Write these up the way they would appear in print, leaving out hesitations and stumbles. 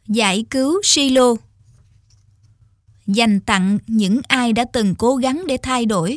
Giải cứu Silo. Dành tặng những ai đã từng cố gắng để thay đổi.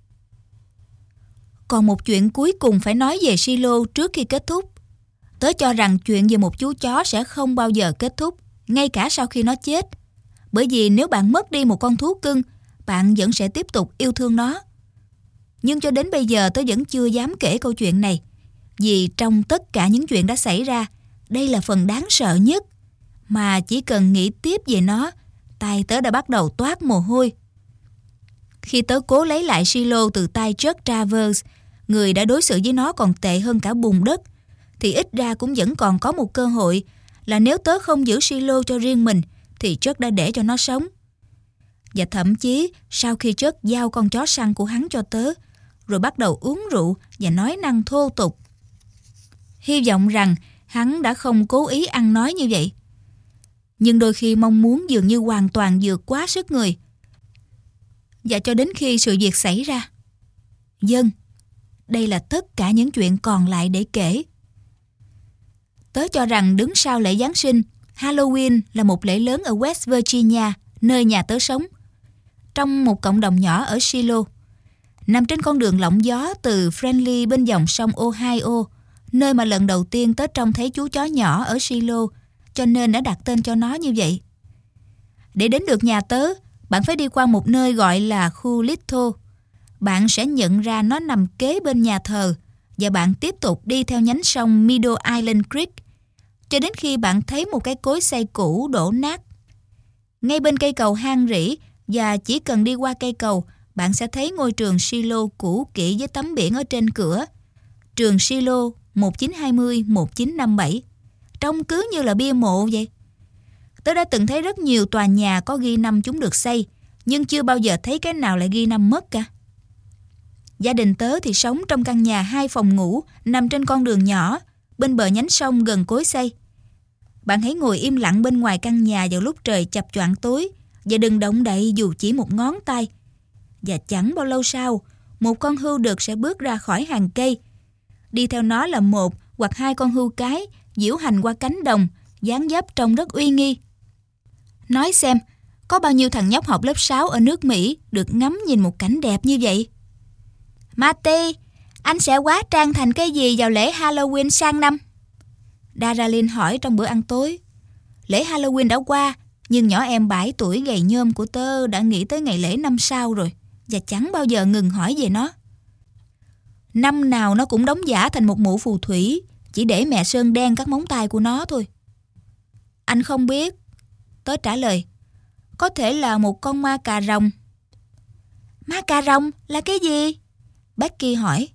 Còn một chuyện cuối cùng phải nói về Silo trước khi kết thúc. Tớ cho rằng chuyện về một chú chó sẽ không bao giờ kết thúc, ngay cả sau khi nó chết. Bởi vì nếu bạn mất đi một con thú cưng, bạn vẫn sẽ tiếp tục yêu thương nó. Nhưng cho đến bây giờ tớ vẫn chưa dám kể câu chuyện này, vì trong tất cả những chuyện đã xảy ra, đây là phần đáng sợ nhất. Mà chỉ cần nghĩ tiếp về nó, tay tớ đã bắt đầu toát mồ hôi. Khi tớ cố lấy lại Silo từ tay Chuck Travers, người đã đối xử với nó còn tệ hơn cả bùn đất, thì ít ra cũng vẫn còn có một cơ hội là nếu tớ không giữ Silo cho riêng mình, thì Chuck đã để cho nó sống. Và thậm chí sau khi Chuck giao con chó săn của hắn cho tớ, rồi bắt đầu uống rượu và nói năng thô tục. Hy vọng rằng hắn đã không cố ý ăn nói như vậy. Nhưng đôi khi mong muốn dường như hoàn toàn vượt quá sức người. Và cho đến khi sự việc xảy ra. Đây là tất cả những chuyện còn lại để kể. Tớ cho rằng đứng sau lễ Giáng sinh, Halloween là một lễ lớn ở West Virginia, nơi nhà tớ sống. Trong một cộng đồng nhỏ ở Silo, nằm trên con đường lộng gió từ Friendly bên dòng sông Ohio, nơi mà lần đầu tiên tớ trông thấy chú chó nhỏ ở Silo, cho nên đã đặt tên cho nó như vậy. Để đến được nhà tớ, bạn phải đi qua một nơi gọi là khu Little. Bạn sẽ nhận ra nó nằm kế bên nhà thờ, và bạn tiếp tục đi theo nhánh sông Middle Island Creek, cho đến khi bạn thấy một cái cối xay cũ đổ nát. Ngay bên cây cầu hang rỉ, và chỉ cần đi qua cây cầu, bạn sẽ thấy ngôi trường Silo cũ kỹ với tấm biển ở trên cửa. Trường Silo 1920-1957. Trông cứ như là bia mộ vậy. Tớ đã từng thấy rất nhiều tòa nhà có ghi năm chúng được xây, nhưng chưa bao giờ thấy cái nào lại ghi năm mất cả. Gia đình tớ thì sống trong căn nhà 2 phòng ngủ nằm trên con đường nhỏ, bên bờ nhánh sông gần cối xay. Bạn hãy ngồi im lặng bên ngoài căn nhà vào lúc trời chập choạng tối, và đừng động đậy dù chỉ một ngón tay. Và chẳng bao lâu sau, một con hươu đực sẽ bước ra khỏi hàng cây. Đi theo nó là 1 hoặc 2 con hươu cái diễu hành qua cánh đồng, dáng dấp trông rất uy nghi. Nói xem, có bao nhiêu thằng nhóc học lớp 6 ở nước Mỹ được ngắm nhìn một cảnh đẹp như vậy? Marty, anh sẽ hóa trang thành cái gì vào lễ Halloween sang năm? Daralyn hỏi trong bữa ăn tối. Lễ Halloween đã qua, nhưng nhỏ em 7 tuổi gầy nhôm của tớ đã nghĩ tới ngày lễ năm sau rồi, và chẳng bao giờ ngừng hỏi về nó. Năm nào nó cũng đóng giả thành một mụ phù thủy, chỉ để mẹ sơn đen các móng tay của nó thôi. Anh không biết. Tớ trả lời. Có thể là một con ma cà rồng. Ma cà rồng là cái gì? Becky hỏi.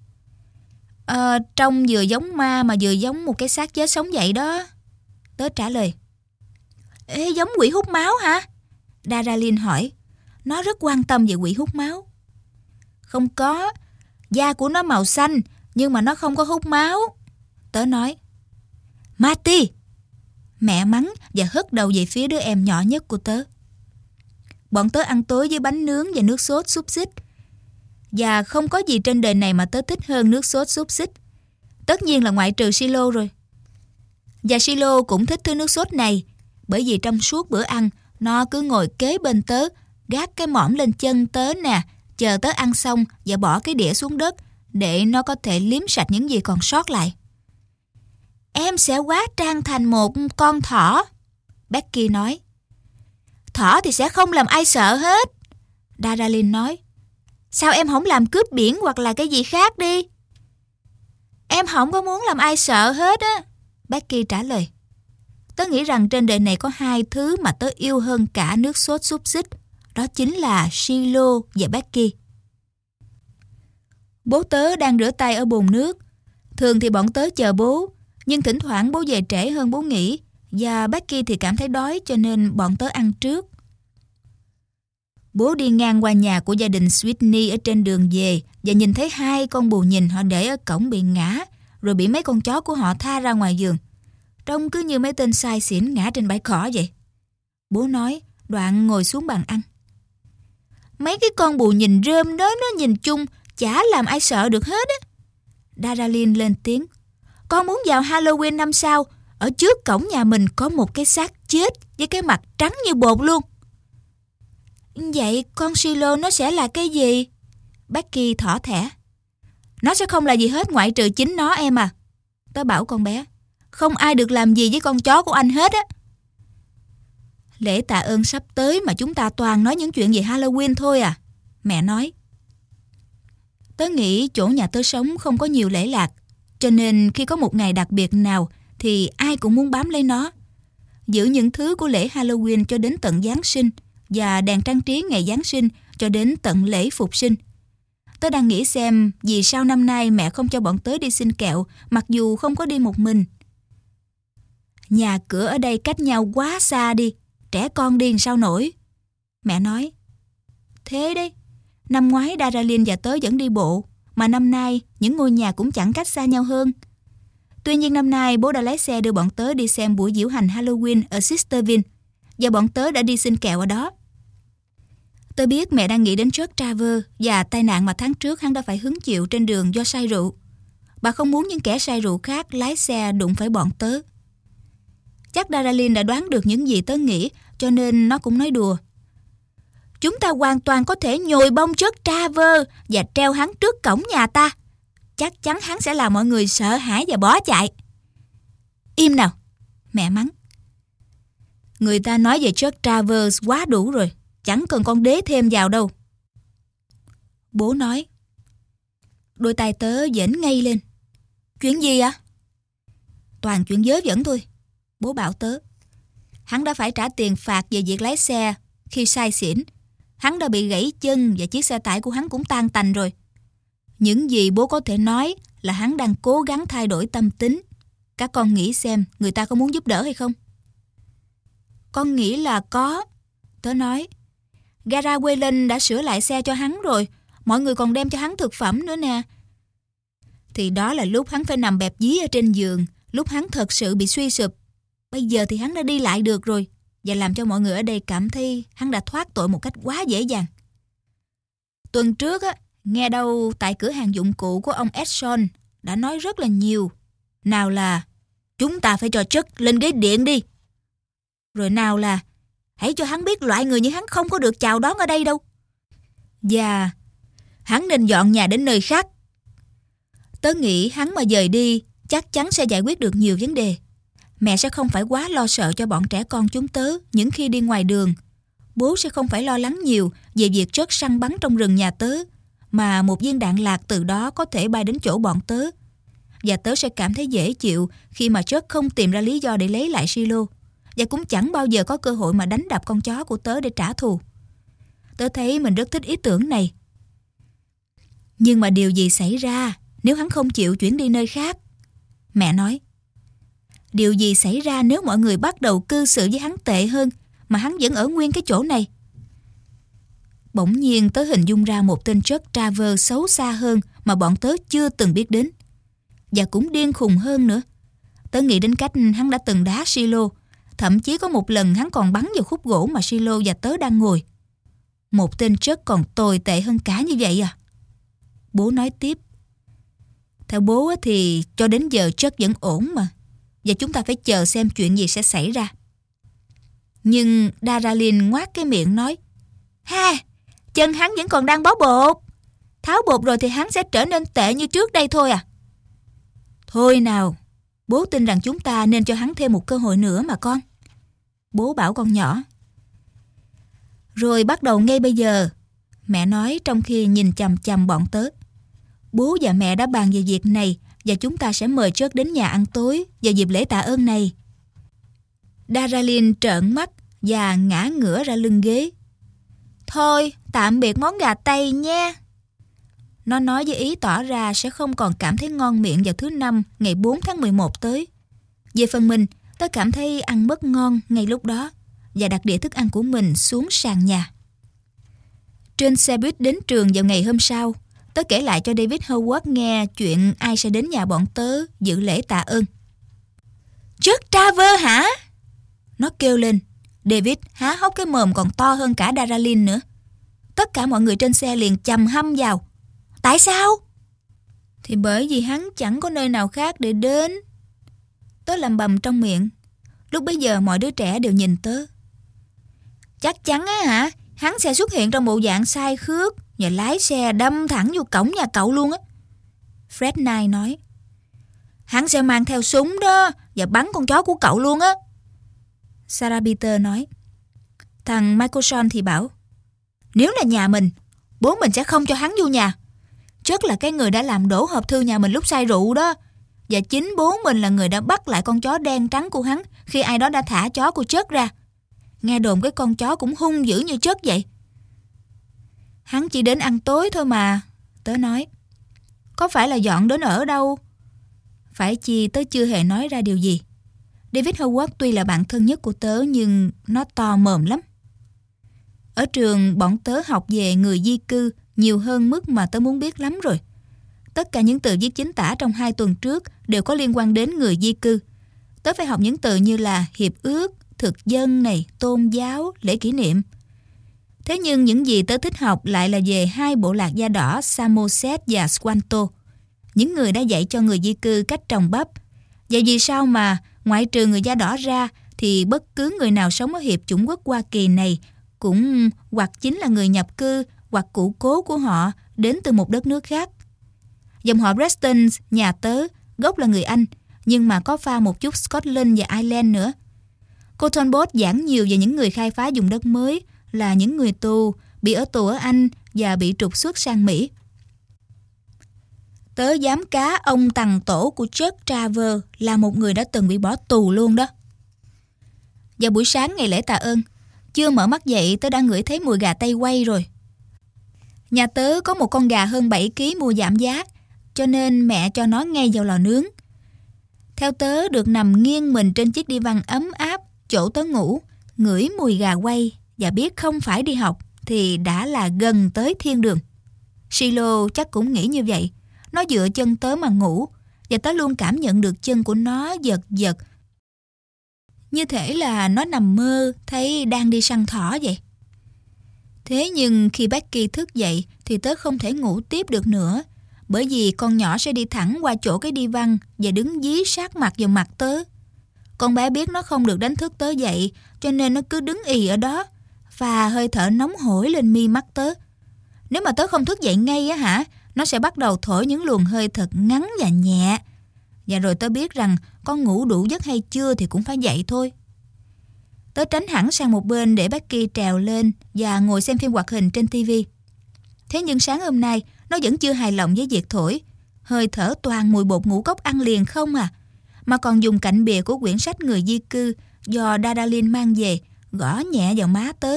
Trông vừa giống ma mà vừa giống một cái xác chết sống vậy đó. Tớ trả lời. Ê, giống quỷ hút máu hả? Daralyn hỏi. Nó rất quan tâm về quỷ hút máu. Không có. Da của nó màu xanh, nhưng mà nó không có hút máu. Tớ nói. Marty! Mẹ mắng và hất đầu về phía đứa em nhỏ nhất của tớ. Bọn tớ ăn tối với bánh nướng và nước sốt xúc xích. Và không có gì trên đời này mà tớ thích hơn nước sốt xúc xích. Tất nhiên là ngoại trừ Silo rồi. Và Silo cũng thích thứ nước sốt này, bởi vì trong suốt bữa ăn, nó cứ ngồi kế bên tớ, gác cái mỏm lên chân tớ nè, chờ tớ ăn xong và bỏ cái đĩa xuống đất để nó có thể liếm sạch những gì còn sót lại. Em sẽ hóa trang thành một con thỏ, Becky nói. Thỏ thì sẽ không làm ai sợ hết, Daralyn nói. Sao em không làm cướp biển hoặc là cái gì khác đi? Em không có muốn làm ai sợ hết á, Becky trả lời. Tớ nghĩ rằng trên đời này có 2 thứ mà tớ yêu hơn cả nước sốt xúc xích. Đó chính là Silo và Becky. Bố tớ đang rửa tay ở bồn nước. Thường thì bọn tớ chờ bố, nhưng thỉnh thoảng bố về trễ hơn bố nghĩ, và Becky thì cảm thấy đói cho nên bọn tớ ăn trước. Bố đi ngang qua nhà của gia đình Sweeney ở trên đường về và nhìn thấy 2 con bù nhìn họ để ở cổng bị ngã, rồi bị mấy con chó của họ tha ra ngoài vườn. Trông cứ như mấy tên sai xỉn ngã trên bãi cỏ vậy. Bố nói, đoạn ngồi xuống bàn ăn. Mấy cái con bù nhìn rơm đó nó nhìn chung chả làm ai sợ được hết á. Daralyn lên tiếng. Con muốn vào Halloween năm sau, ở trước cổng nhà mình có một cái xác chết với cái mặt trắng như bột luôn. Vậy con Silo nó sẽ là cái gì? Becky thỏ thẻ. Nó sẽ không là gì hết ngoại trừ chính nó em à. Tớ bảo con bé, không ai được làm gì với con chó của anh hết á. Lễ tạ ơn sắp tới mà chúng ta toàn nói những chuyện về Halloween thôi à, mẹ nói. Tớ nghĩ chỗ nhà tớ sống không có nhiều lễ lạc, cho nên khi có một ngày đặc biệt nào thì ai cũng muốn bám lấy nó. Giữ những thứ của lễ Halloween cho đến tận Giáng sinh và đèn trang trí ngày Giáng sinh cho đến tận lễ Phục sinh. Tớ đang nghĩ xem vì sao năm nay mẹ không cho bọn tớ đi xin kẹo mặc dù không có đi một mình. Nhà cửa ở đây cách nhau quá xa đi, trẻ con đi sao nổi. Mẹ nói. Thế đấy, năm ngoái Daralyn và tớ vẫn đi bộ, mà năm nay những ngôi nhà cũng chẳng cách xa nhau hơn. Tuy nhiên năm nay bố đã lái xe đưa bọn tớ đi xem buổi diễu hành Halloween ở Sisterville, và bọn tớ đã đi xin kẹo ở đó. Tớ biết mẹ đang nghĩ đến Chuck Travers và tai nạn mà tháng trước hắn đã phải hứng chịu trên đường do say rượu. Bà không muốn những kẻ say rượu khác lái xe đụng phải bọn tớ. Chắc Daralyn đã đoán được những gì tớ nghĩ, cho nên nó cũng nói đùa. Chúng ta hoàn toàn có thể nhồi bông Chuck Travers và treo hắn trước cổng nhà ta. Chắc chắn hắn sẽ làm mọi người sợ hãi và bỏ chạy. Im nào, mẹ mắng. Người ta nói về Chuck Travers quá đủ rồi, chẳng cần con đế thêm vào đâu. Bố nói. Đôi tay tớ giãn ngay lên. Chuyện gì ạ? Toàn chuyện vớ vẩn thôi, bố bảo tớ. Hắn đã phải trả tiền phạt về việc lái xe khi say xỉn. Hắn đã bị gãy chân và chiếc xe tải của hắn cũng tan tành rồi. Những gì bố có thể nói là hắn đang cố gắng thay đổi tâm tính. Các con nghĩ xem người ta có muốn giúp đỡ hay không? Con nghĩ là có, tớ nói. Gara Wayland đã sửa lại xe cho hắn rồi. Mọi người còn đem cho hắn thực phẩm nữa nè. Thì đó là lúc hắn phải nằm bẹp dí ở trên giường, lúc hắn thật sự bị suy sụp. Bây giờ thì hắn đã đi lại được rồi, và làm cho mọi người ở đây cảm thấy hắn đã thoát tội một cách quá dễ dàng. Tuần trước á, nghe đâu tại cửa hàng dụng cụ của ông Edson đã nói rất là nhiều. Nào là chúng ta phải cho Chuck lên ghế điện đi. Rồi nào là hãy cho hắn biết loại người như hắn không có được chào đón ở đây đâu. Và hắn nên dọn nhà đến nơi khác. Tớ nghĩ hắn mà dời đi chắc chắn sẽ giải quyết được nhiều vấn đề. Mẹ sẽ không phải quá lo sợ cho bọn trẻ con chúng tớ những khi đi ngoài đường. Bố sẽ không phải lo lắng nhiều về việc Chuck săn bắn trong rừng nhà tớ, mà một viên đạn lạc từ đó có thể bay đến chỗ bọn tớ. Và tớ sẽ cảm thấy dễ chịu khi mà Chuck không tìm ra lý do để lấy lại Silo, và cũng chẳng bao giờ có cơ hội mà đánh đập con chó của tớ để trả thù. Tớ thấy mình rất thích ý tưởng này. Nhưng mà điều gì xảy ra nếu hắn không chịu chuyển đi nơi khác? Mẹ nói. Điều gì xảy ra nếu mọi người bắt đầu cư xử với hắn tệ hơn mà hắn vẫn ở nguyên cái chỗ này? Bỗng nhiên tớ hình dung ra một tên Chuck Travers xấu xa hơn mà bọn tớ chưa từng biết đến. Và cũng điên khùng hơn nữa. Tớ nghĩ đến cách hắn đã từng đá Silo. Thậm chí có một lần hắn còn bắn vào khúc gỗ mà Silo và tớ đang ngồi. Một tên Chuck còn tồi tệ hơn cả như vậy à? Bố nói tiếp. Theo bố thì cho đến giờ Chuck vẫn ổn mà. Và chúng ta phải chờ xem chuyện gì sẽ xảy ra. Nhưng Daralyn ngoác cái miệng nói. Ha, chân hắn vẫn còn đang bó bột. Tháo bột rồi thì hắn sẽ trở nên tệ như trước đây thôi à? Thôi nào, bố tin rằng chúng ta nên cho hắn thêm một cơ hội nữa mà con. Bố bảo con nhỏ. Rồi bắt đầu ngay bây giờ, mẹ nói trong khi nhìn chằm chằm bọn tớ. Bố và mẹ đã bàn về việc này và chúng ta sẽ mời Chuck đến nhà ăn tối vào dịp lễ tạ ơn này. Daralyn trợn mắt và ngã ngửa ra lưng ghế. Thôi, tạm biệt món gà Tây nha. Nó nói với ý tỏ ra sẽ không còn cảm thấy ngon miệng vào thứ Năm ngày 4 tháng 11 tới. Về phần mình, tớ cảm thấy ăn mất ngon ngay lúc đó và đặt đĩa thức ăn của mình xuống sàn nhà. Trên xe buýt đến trường vào ngày hôm sau, tớ kể lại cho David Howard nghe chuyện ai sẽ đến nhà bọn tớ dự lễ tạ ơn. Chuck Travers hả? Nó kêu lên. David há hốc cái mồm còn to hơn cả Daralyn nữa. Tất cả mọi người trên xe liền chầm hăm vào. Tại sao? Thì bởi vì hắn chẳng có nơi nào khác để đến. Tớ lầm bầm trong miệng. Lúc bấy giờ mọi đứa trẻ đều nhìn tớ. Chắc chắn á hả? Hắn sẽ xuất hiện trong bộ dạng sai khước và lái xe đâm thẳng vô cổng nhà cậu luôn á. Fred Knight nói. Hắn sẽ mang theo súng đó và bắn con chó của cậu luôn á. Sarah Peter nói. Thằng Michael Sean thì bảo, nếu là nhà mình, bố mình sẽ không cho hắn vô nhà. Chuck là cái người đã làm đổ hộp thư nhà mình lúc say rượu đó. Và chính bố mình là người đã bắt lại con chó đen trắng của hắn khi ai đó đã thả chó của Chuck ra. Nghe đồn cái con chó cũng hung dữ như Chuck vậy. Hắn chỉ đến ăn tối thôi mà, tớ nói. Có phải là dọn đến ở đâu? Phải chi tớ chưa hề nói ra điều gì. David Howard tuy là bạn thân nhất của tớ nhưng nó to mồm lắm. Ở trường bọn tớ học về người di cư nhiều hơn mức mà tớ muốn biết lắm rồi. Tất cả những từ viết chính tả trong 2 tuần trước đều có liên quan đến người di cư. Tớ phải học những từ như là hiệp ước, thực dân này, tôn giáo, lễ kỷ niệm. Thế nhưng những gì tớ thích học lại là về 2 bộ lạc da đỏ Samoset và Squanto, những người đã dạy cho người di cư cách trồng bắp. Vậy vì sao mà ngoại trừ người da đỏ ra thì bất cứ người nào sống ở Hiệp chủng quốc Hoa Kỳ này cũng hoặc chính là người nhập cư hoặc cụ cố của họ đến từ một đất nước khác. Dòng họ Preston, nhà tớ, gốc là người Anh, nhưng mà có pha một chút Scotland và Ireland nữa. Cô Talbot giảng nhiều về những người khai phá vùng đất mới là những người tù, bị ở tù ở Anh và bị trục xuất sang Mỹ. Tớ dám cá ông tằng tổ của Chuck Travers là một người đã từng bị bỏ tù luôn đó. Vào buổi sáng ngày lễ tạ ơn, chưa mở mắt dậy tớ đã ngửi thấy mùi gà tây quay rồi. Nhà tớ có một con gà hơn 7 kg mua giảm giá, cho nên mẹ cho nó ngay vào lò nướng. Theo tớ được nằm nghiêng mình trên chiếc divan ấm áp chỗ tớ ngủ, ngửi mùi gà quay và biết không phải đi học thì đã là gần tới thiên đường. Silo chắc cũng nghĩ như vậy. Nó dựa chân tớ mà ngủ và tớ luôn cảm nhận được chân của nó giật giật. Như thể là nó nằm mơ thấy đang đi săn thỏ vậy. Thế nhưng khi Becky thức dậy thì tớ không thể ngủ tiếp được nữa, bởi vì con nhỏ sẽ đi thẳng qua chỗ cái divan và đứng dí sát mặt vào mặt tớ. Con bé biết nó không được đánh thức tớ dậy, cho nên nó cứ đứng ì ở đó và hơi thở nóng hổi lên mi mắt tớ. Nếu mà tớ không thức dậy ngay á hả, nó sẽ bắt đầu thổi những luồng hơi thật ngắn và nhẹ. Và rồi tớ biết rằng con ngủ đủ giấc hay chưa thì cũng phải dậy thôi. Tớ tránh hẳn sang một bên để Becky trèo lên và ngồi xem phim hoạt hình trên TV. Thế nhưng sáng hôm nay nó vẫn chưa hài lòng với việc thổi. Hơi thở toàn mùi bột ngũ cốc ăn liền không à, mà còn dùng cạnh bìa của quyển sách người di cư do Dadalin mang về gõ nhẹ vào má tớ.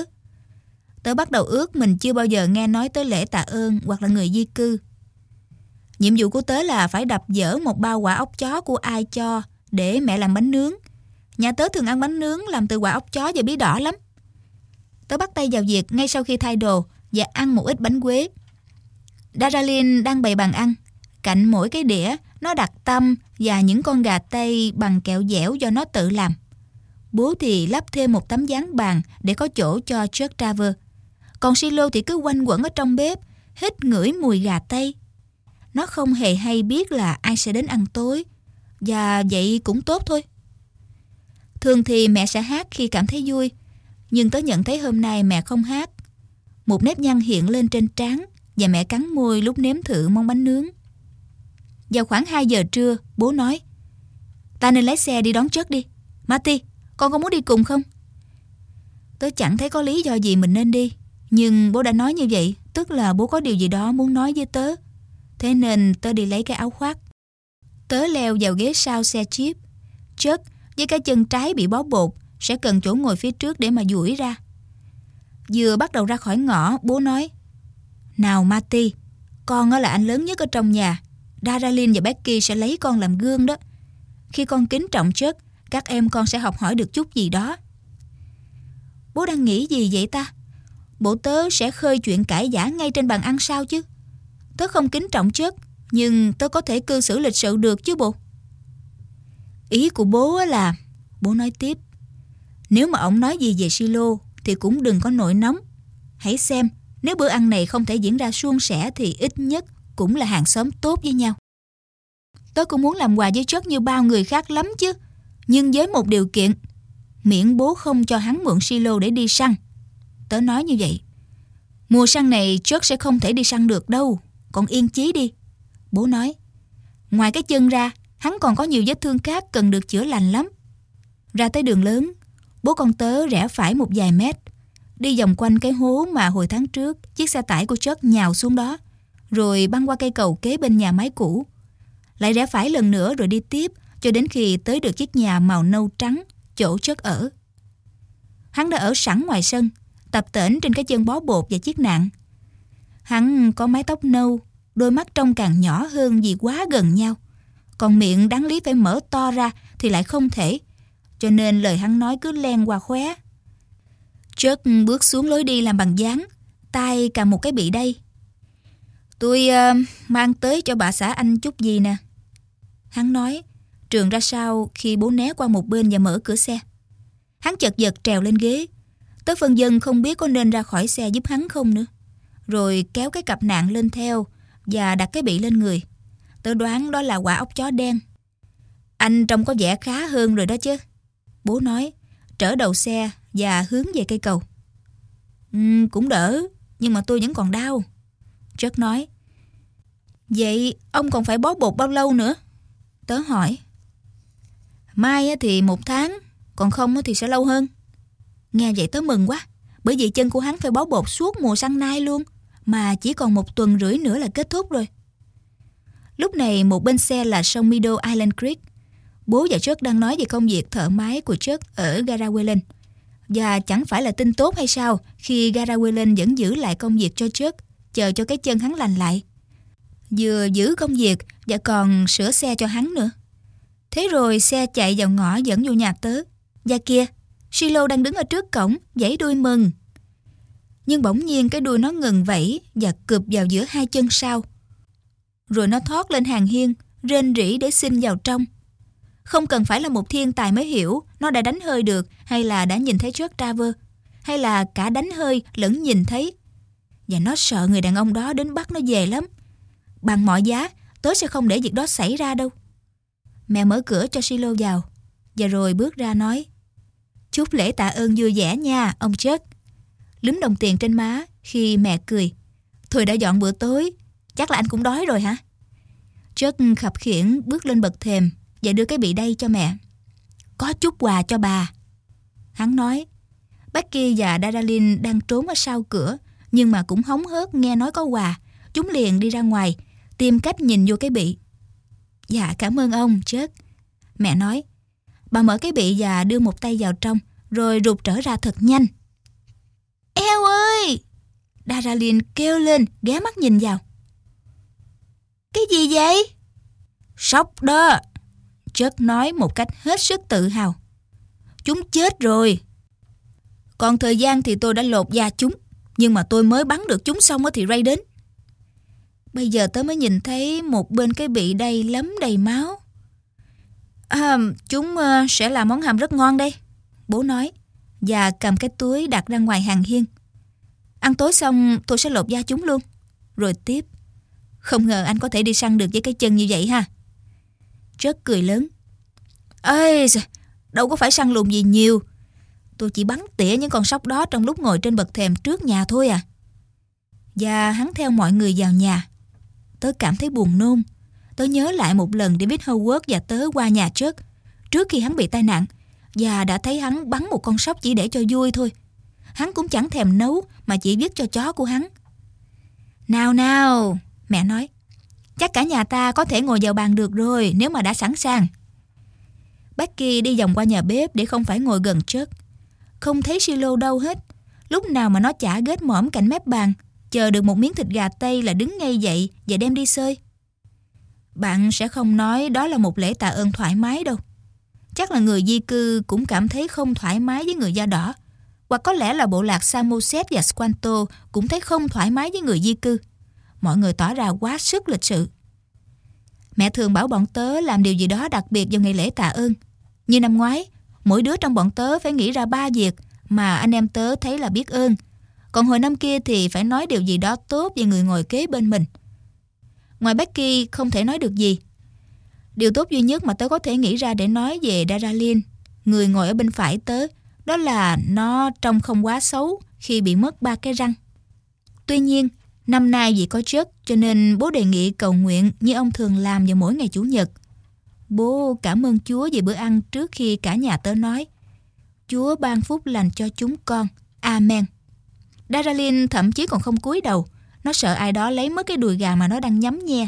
Tớ bắt đầu ước mình chưa bao giờ nghe nói tới lễ tạ ơn hoặc là người di cư. Nhiệm vụ của tớ là phải đập dở một bao quả ốc chó của ai cho để mẹ làm bánh nướng. Nhà tớ thường ăn bánh nướng làm từ quả ốc chó và bí đỏ lắm. Tớ bắt tay vào việc ngay sau khi thay đồ và ăn một ít bánh quế. Daralyn đang bày bàn ăn. Cạnh mỗi cái đĩa nó đặt tăm và những con gà tây bằng kẹo dẻo do nó tự làm. Bố thì lắp thêm một tấm dán bàn để có chỗ cho Chuck Travers. Còn Silo thì cứ quanh quẩn ở trong bếp, hít ngửi mùi gà tây. Nó không hề hay biết là ai sẽ đến ăn tối, và vậy cũng tốt thôi. Thường thì mẹ sẽ hát khi cảm thấy vui, nhưng tớ nhận thấy hôm nay mẹ không hát. Một nếp nhăn hiện lên trên trán và mẹ cắn môi lúc nếm thử món bánh nướng. Vào khoảng 2 giờ trưa, bố nói: "Ta nên lái xe đi đón Chuck đi. Marty, con có muốn đi cùng không?" Tớ chẳng thấy có lý do gì mình nên đi, nhưng bố đã nói như vậy, tức là bố có điều gì đó muốn nói với tớ. Thế nên tớ đi lấy cái áo khoác. Tớ leo vào ghế sau xe Jeep. Chuck với cái chân trái bị bó bột sẽ cần chỗ ngồi phía trước để mà duỗi ra. Vừa bắt đầu ra khỏi ngõ, bố nói: "Nào Marty, con là anh lớn nhất ở trong nhà. Daralyn và Becky sẽ lấy con làm gương đó. Khi con kính trọng Chuck, các em con sẽ học hỏi được chút gì đó." Bố đang nghĩ gì vậy ta? Bộ tớ sẽ khơi chuyện cãi vã ngay trên bàn ăn sao chứ? Tớ không kính trọng Chuck, nhưng tớ có thể cư xử lịch sự được chứ bộ. Ý của bố là, bố nói tiếp, nếu mà ông nói gì về Silo thì cũng đừng có nổi nóng. Hãy xem, nếu bữa ăn này không thể diễn ra suôn sẻ thì ít nhất cũng là hàng xóm tốt với nhau. Tớ cũng muốn làm quà với Chuck như bao người khác lắm chứ, nhưng với một điều kiện. miễn bố không cho hắn mượn silo để đi săn. Tớ nói như vậy. Mùa săn này Chuck sẽ không thể đi săn được đâu. Con yên chí đi. Bố nói. Ngoài cái chân ra, hắn còn có nhiều vết thương khác cần được chữa lành lắm. Ra tới đường lớn, bố con tớ rẽ phải một vài mét, đi vòng quanh cái hố mà hồi tháng trước chiếc xe tải của Chuck nhào xuống đó, rồi băng qua cây cầu kế bên nhà máy cũ. Lại rẽ phải lần nữa rồi đi tiếp cho đến khi tới được chiếc nhà màu nâu trắng chỗ Chuck ở. Hắn đã ở sẵn ngoài sân, tập tễnh trên cái chân bó bột và chiếc nạng. Hắn có mái tóc nâu, đôi mắt trông càng nhỏ hơn vì quá gần nhau. Còn miệng đáng lý phải mở to ra thì lại không thể, cho nên lời hắn nói cứ len qua khóe. Chuck bước xuống lối đi làm bằng dáng, tay cầm một cái bị đay. Tôi mang tới cho bà xã anh chút gì nè. Hắn nói, trườn ra sau khi bố né qua một bên và mở cửa xe. Hắn chật vật trèo lên ghế. Tớ phân vân không biết có nên ra khỏi xe giúp hắn không nữa. Rồi kéo cái cặp nạng lên theo và đặt cái bị lên người. Tớ đoán đó là quả ốc chó đen. Anh trông có vẻ khá hơn rồi đó chứ, bố nói, trở đầu xe và hướng về cây cầu. Cũng đỡ, nhưng mà tôi vẫn còn đau, Chuck nói. Vậy ông còn phải bó bột bao lâu nữa? Tớ hỏi. Mai thì 1 tháng, còn không thì sẽ lâu hơn. Nghe vậy tớ mừng quá, bởi vì chân của hắn phải bó bột suốt mùa săn nai luôn, mà chỉ còn 1 tuần rưỡi nữa là kết thúc rồi. Lúc này một bên xe là sông Meadow Island Creek. Bố và Chuck đang nói về công việc thợ máy của Chuck ở gara Whelan. Và chẳng phải là tin tốt hay sao khi gara Whelan vẫn giữ lại công việc cho Chuck, chờ cho cái chân hắn lành lại. Vừa giữ công việc và còn sửa xe cho hắn nữa. Thế rồi xe chạy vào ngõ dẫn vô nhà tớ. Và kìa, Silo đang đứng ở trước cổng, vẫy đuôi mừng. Nhưng bỗng nhiên cái đuôi nó ngừng vẫy và cụp vào giữa 2 chân sau. Rồi nó thoát lên hàng hiên, rên rỉ để xin vào trong. Không cần phải là một thiên tài mới hiểu nó đã đánh hơi được, hay là đã nhìn thấy Chuck Traver, hay là cả đánh hơi lẫn nhìn thấy. Và nó sợ người đàn ông đó đến bắt nó về lắm. Bằng mọi giá, tớ sẽ không để việc đó xảy ra đâu. Mẹ mở cửa cho Silo vào, và rồi bước ra nói, chúc lễ tạ ơn vui vẻ nha, ông Chuck. Lúm đồng tiền trên má khi mẹ cười. Thôi đã dọn bữa tối, chắc là anh cũng đói rồi hả? Chuck khập khiễng bước lên bậc thềm và đưa cái bị đay cho mẹ. Có chút quà cho bà, hắn nói. Becky và Daralyn đang trốn ở sau cửa, nhưng mà cũng hóng hớt nghe nói có quà. Chúng liền đi ra ngoài, tìm cách nhìn vô cái bị. Dạ cảm ơn ông, Chuck, mẹ nói. Bà mở cái bị và đưa một tay vào trong, rồi rụt trở ra thật nhanh. Eo ơi! Daralyn kêu lên, ghé mắt nhìn vào. Cái gì vậy? Sóc đó, Chuck nói một cách hết sức tự hào. Chúng chết rồi. Còn thời gian thì tôi đã lột da chúng, nhưng mà tôi mới bắn được chúng xong thì Ray đến. Bây giờ tớ mới nhìn thấy một bên cái bị đây lấm đầy máu. Chúng sẽ là món hầm rất ngon đây, bố nói, và cầm cái túi đặt ra ngoài hàng hiên. Ăn tối xong tôi sẽ lột da chúng luôn. Rồi tiếp, không ngờ anh có thể đi săn được với cái chân như vậy ha. Chuck cười lớn. Ê, đâu có phải săn lùng gì nhiều. Tôi chỉ bắn tỉa những con sóc đó trong lúc ngồi trên bậc thềm trước nhà thôi à. Và hắn theo mọi người vào nhà. Tớ cảm thấy buồn nôn. Tớ nhớ lại một lần David Howard và tớ qua nhà Chuck trước khi hắn bị tai nạn, và đã thấy hắn bắn một con sóc chỉ để cho vui thôi. Hắn cũng chẳng thèm nấu mà chỉ vứt cho chó của hắn. Nào nào, mẹ nói, chắc cả nhà ta có thể ngồi vào bàn được rồi nếu mà đã sẵn sàng. Becky đi vòng qua nhà bếp để không phải ngồi gần Chuck. Không thấy Silo đâu hết. Lúc nào mà nó chả ghét mõm cạnh mép bàn, chờ được một miếng thịt gà Tây là đứng ngay dậy và đem đi xơi. Bạn sẽ không nói đó là một lễ tạ ơn thoải mái đâu. Chắc là người di cư cũng cảm thấy không thoải mái với người da đỏ. Hoặc có lẽ là bộ lạc Samoset và Squanto cũng thấy không thoải mái với người di cư. Mọi người tỏ ra quá sức lịch sự. Mẹ thường bảo bọn tớ làm điều gì đó đặc biệt vào ngày lễ tạ ơn. Như năm ngoái, mỗi đứa trong bọn tớ phải nghĩ ra 3 việc mà anh em tớ thấy là biết ơn. Còn hồi năm kia thì phải nói điều gì đó tốt về người ngồi kế bên mình. Ngoài Becky không thể nói được gì. Điều tốt duy nhất mà tớ có thể nghĩ ra để nói về Daralyn Người ngồi ở bên phải tớ, đó là nó trông không quá xấu khi bị mất 3 cái răng. Tuy nhiên, năm nay vì có Chuck cho nên bố đề nghị cầu nguyện như ông thường làm vào mỗi ngày Chủ nhật. Bố cảm ơn Chúa vì bữa ăn trước khi cả nhà tớ nói: Chúa ban phúc lành cho chúng con. Amen. Daralyn thậm chí còn không cúi đầu. Nó sợ ai đó lấy mất cái đùi gà mà nó đang nhấm nhe.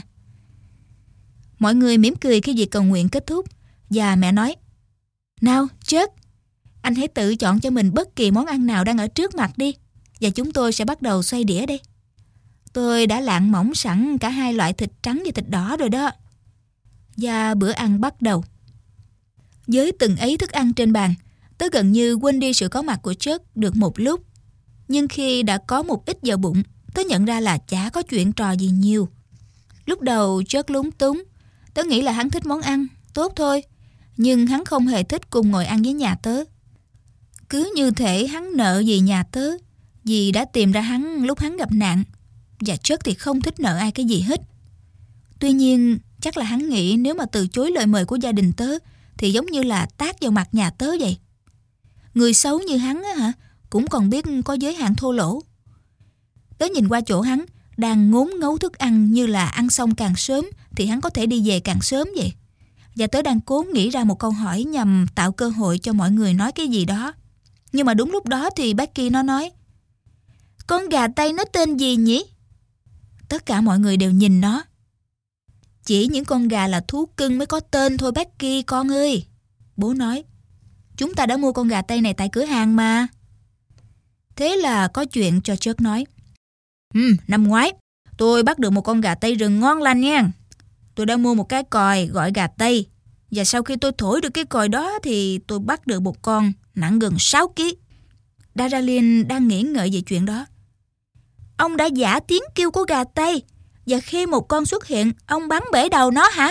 Mọi người mỉm cười khi việc cầu nguyện kết thúc. Và mẹ nói: Nào Chuck, anh hãy tự chọn cho mình bất kỳ món ăn nào đang ở trước mặt đi, và chúng tôi sẽ bắt đầu xoay đĩa đây. Tôi đã lạng mỏng sẵn cả 2 loại thịt trắng và thịt đỏ rồi đó. Và bữa ăn bắt đầu. Với từng ấy thức ăn trên bàn, tớ gần như quên đi sự có mặt của Chuck được một lúc. Nhưng khi đã có một ít vào bụng, tớ nhận ra là chả có chuyện trò gì nhiều. Lúc đầu Chuck lúng túng. Tớ nghĩ là hắn thích món ăn, tốt thôi. Nhưng hắn không hề thích cùng ngồi ăn với nhà tớ. Cứ như thể hắn nợ gì nhà tớ, vì đã tìm ra hắn lúc hắn gặp nạn. Và Chuck thì không thích nợ ai cái gì hết. Tuy nhiên, chắc là hắn nghĩ nếu mà từ chối lời mời của gia đình tớ thì giống như là tát vào mặt nhà tớ vậy. Người xấu như hắn á hả, cũng còn biết có giới hạn thô lỗ. Tớ nhìn qua chỗ hắn, đang ngốn ngấu thức ăn như là ăn xong càng sớm thì hắn có thể đi về càng sớm vậy. Và tớ đang cố nghĩ ra một câu hỏi nhằm tạo cơ hội cho mọi người nói cái gì đó. Nhưng mà đúng lúc đó thì Becky nó nói: Con gà Tây nó tên gì nhỉ? Tất cả mọi người đều nhìn nó. Chỉ những con gà là thú cưng mới có tên thôi Becky con ơi. Bố nói: Chúng ta đã mua con gà Tây này tại cửa hàng mà. Thế là có chuyện cho Chuck nói: Năm ngoái tôi bắt được một con gà Tây rừng ngon lành nha. Tôi đã mua một cái còi gọi gà Tây. Và sau khi tôi thổi được cái còi đó thì tôi bắt được một con nặng gần 6 kg. Daralyn đang nghĩ ngợi về chuyện đó. Ông đã giả tiếng kêu của gà Tây, và khi một con xuất hiện, ông bắn bể đầu nó hả?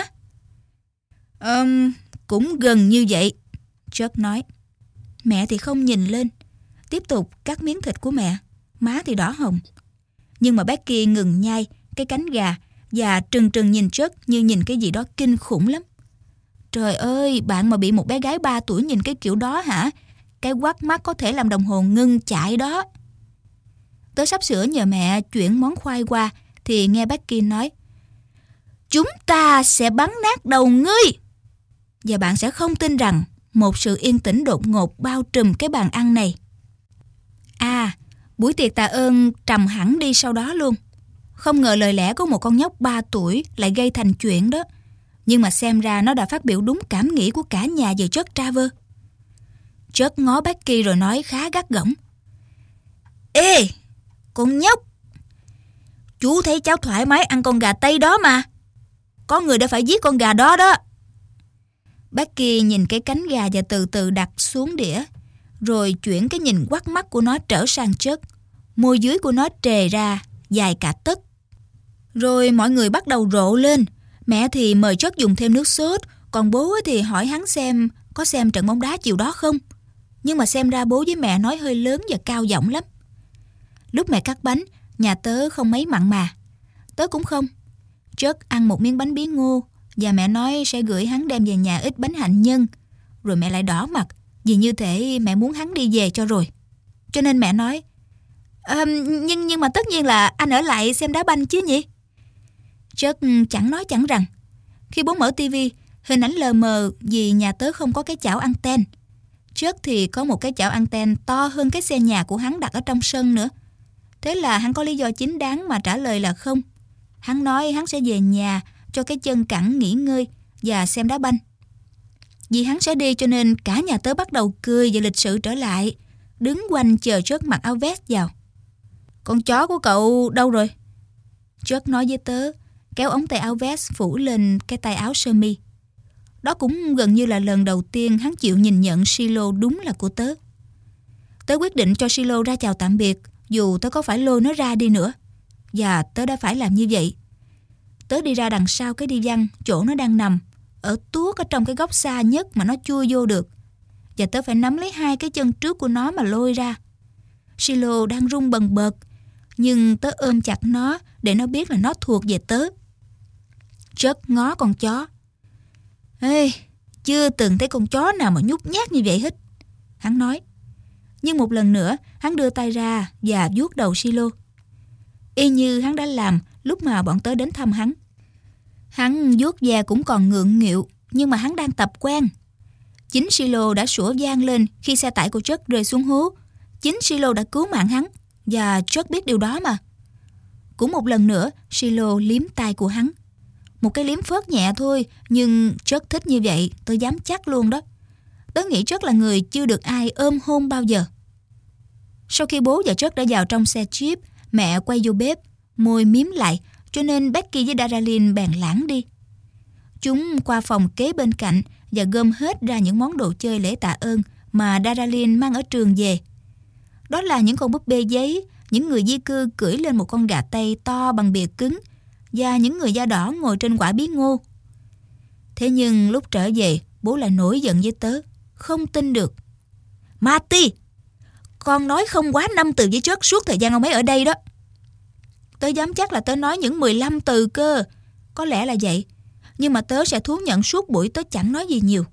Cũng gần như vậy, Chuck nói. Mẹ thì không nhìn lên, tiếp tục cắt miếng thịt của mẹ, má thì đỏ hồng. Nhưng mà Becky ngừng nhai cái cánh gà và trừng trừng nhìn Chuck như nhìn cái gì đó kinh khủng lắm. Trời ơi, bạn mà bị một bé gái 3 tuổi nhìn cái kiểu đó hả? Cái quắc mắt có thể làm đồng hồ ngưng chạy đó. Tớ sắp sửa nhờ mẹ chuyển món khoai qua thì nghe Becky nói: Chúng ta sẽ bắn nát đầu ngươi. Và bạn sẽ không tin rằng một sự yên tĩnh đột ngột bao trùm cái bàn ăn này. Buổi tiệc tạ ơn trầm hẳn đi sau đó luôn. Không ngờ lời lẽ của một con nhóc 3 tuổi lại gây thành chuyện đó. Nhưng mà xem ra nó đã phát biểu đúng cảm nghĩ của cả nhà về Chuck Travers. Chuck ngó Becky rồi nói khá gắt gỏng: Ê, con nhóc, chú thấy cháu thoải mái ăn con gà Tây đó mà. Có người đã phải giết con gà đó đó. Becky nhìn cái cánh gà và từ từ đặt xuống đĩa, rồi chuyển cái nhìn quắt mắt của nó trở sang Chuck. Môi dưới của nó trề ra dài cả tấc. Rồi mọi người bắt đầu rộ lên. Mẹ thì mời Chuck dùng thêm nước sốt, còn bố thì hỏi hắn xem có xem trận bóng đá chiều đó không. Nhưng mà xem ra bố với mẹ nói hơi lớn và cao giọng lắm. Lúc mẹ cắt bánh, nhà tớ không mấy mặn mà. Tớ cũng không. Chuck ăn một miếng bánh bí ngô và mẹ nói sẽ gửi hắn đem về nhà ít bánh hạnh nhân. Rồi mẹ lại đỏ mặt vì như thể mẹ muốn hắn đi về cho rồi. Cho nên mẹ nói: Nhưng mà tất nhiên là anh ở lại xem đá banh chứ nhỉ? Chuck chẳng nói chẳng rằng. Khi bố mở tivi, hình ảnh lờ mờ vì nhà tớ không có cái chảo anten. Chuck thì có một cái chảo anten to hơn cái xe nhà của hắn đặt ở trong sân nữa. Thế là hắn có lý do chính đáng mà trả lời là không. Hắn nói hắn sẽ về nhà cho cái chân cẳng nghỉ ngơi và xem đá banh. Vì hắn sẽ đi cho nên cả nhà tớ bắt đầu cười và lịch sự trở lại, đứng quanh chờ Chuck mặc áo vest vào. Con chó của cậu đâu rồi? Chuck nói với tớ, kéo ống tay áo vest phủ lên cái tay áo sơ mi. Đó cũng gần như là lần đầu tiên hắn chịu nhìn nhận Silo đúng là của tớ. Tớ quyết định cho Silo ra chào tạm biệt, dù tớ có phải lôi nó ra đi nữa. Và tớ đã phải làm như vậy. Tớ đi ra đằng sau cái đi văn, chỗ nó đang nằm, ở tuốt ở trong cái góc xa nhất mà nó chui vô được. Và tớ phải nắm lấy 2 cái chân trước của nó mà lôi ra. Silo đang run bần bật, nhưng tớ ôm chặt nó để nó biết là nó thuộc về tớ. Chuck ngó con chó. Ê, chưa từng thấy con chó nào mà nhút nhát như vậy hết, hắn nói. Nhưng một lần nữa, hắn đưa tay ra và vuốt đầu Silo, y như hắn đã làm lúc mà bọn tớ đến thăm hắn. Hắn vuốt ve cũng còn ngượng nghịu, nhưng mà hắn đang tập quen. Chính Silo đã sủa vang lên khi xe tải của Chuck rơi xuống hố. Chính Silo đã cứu mạng hắn, và Chuck biết điều đó mà. Cũng một lần nữa, Silo liếm tai của hắn. Một cái liếm phớt nhẹ thôi, nhưng Chuck thích như vậy, tôi dám chắc luôn đó. Tớ nghĩ Chuck là người chưa được ai ôm hôn bao giờ. Sau khi bố và Chuck đã vào trong xe Jeep, mẹ quay vô bếp, môi miếm lại, cho nên Becky với Daralyn bèn lãng đi. Chúng qua phòng kế bên cạnh và gom hết ra những món đồ chơi lễ tạ ơn mà Daralyn mang ở trường về. Đó là những con búp bê giấy, những người di cư cưỡi lên một con gà tây to bằng bìa cứng và những người da đỏ ngồi trên quả bí ngô. Thế nhưng lúc trở về, bố lại nổi giận với tớ, không tin được. Marty, con nói không quá 5 từ với Chuck suốt thời gian ông ấy ở đây đó. Tớ dám chắc là tớ nói những 15 từ cơ. Có lẽ là vậy, nhưng mà tớ sẽ thú nhận suốt buổi tớ chẳng nói gì nhiều.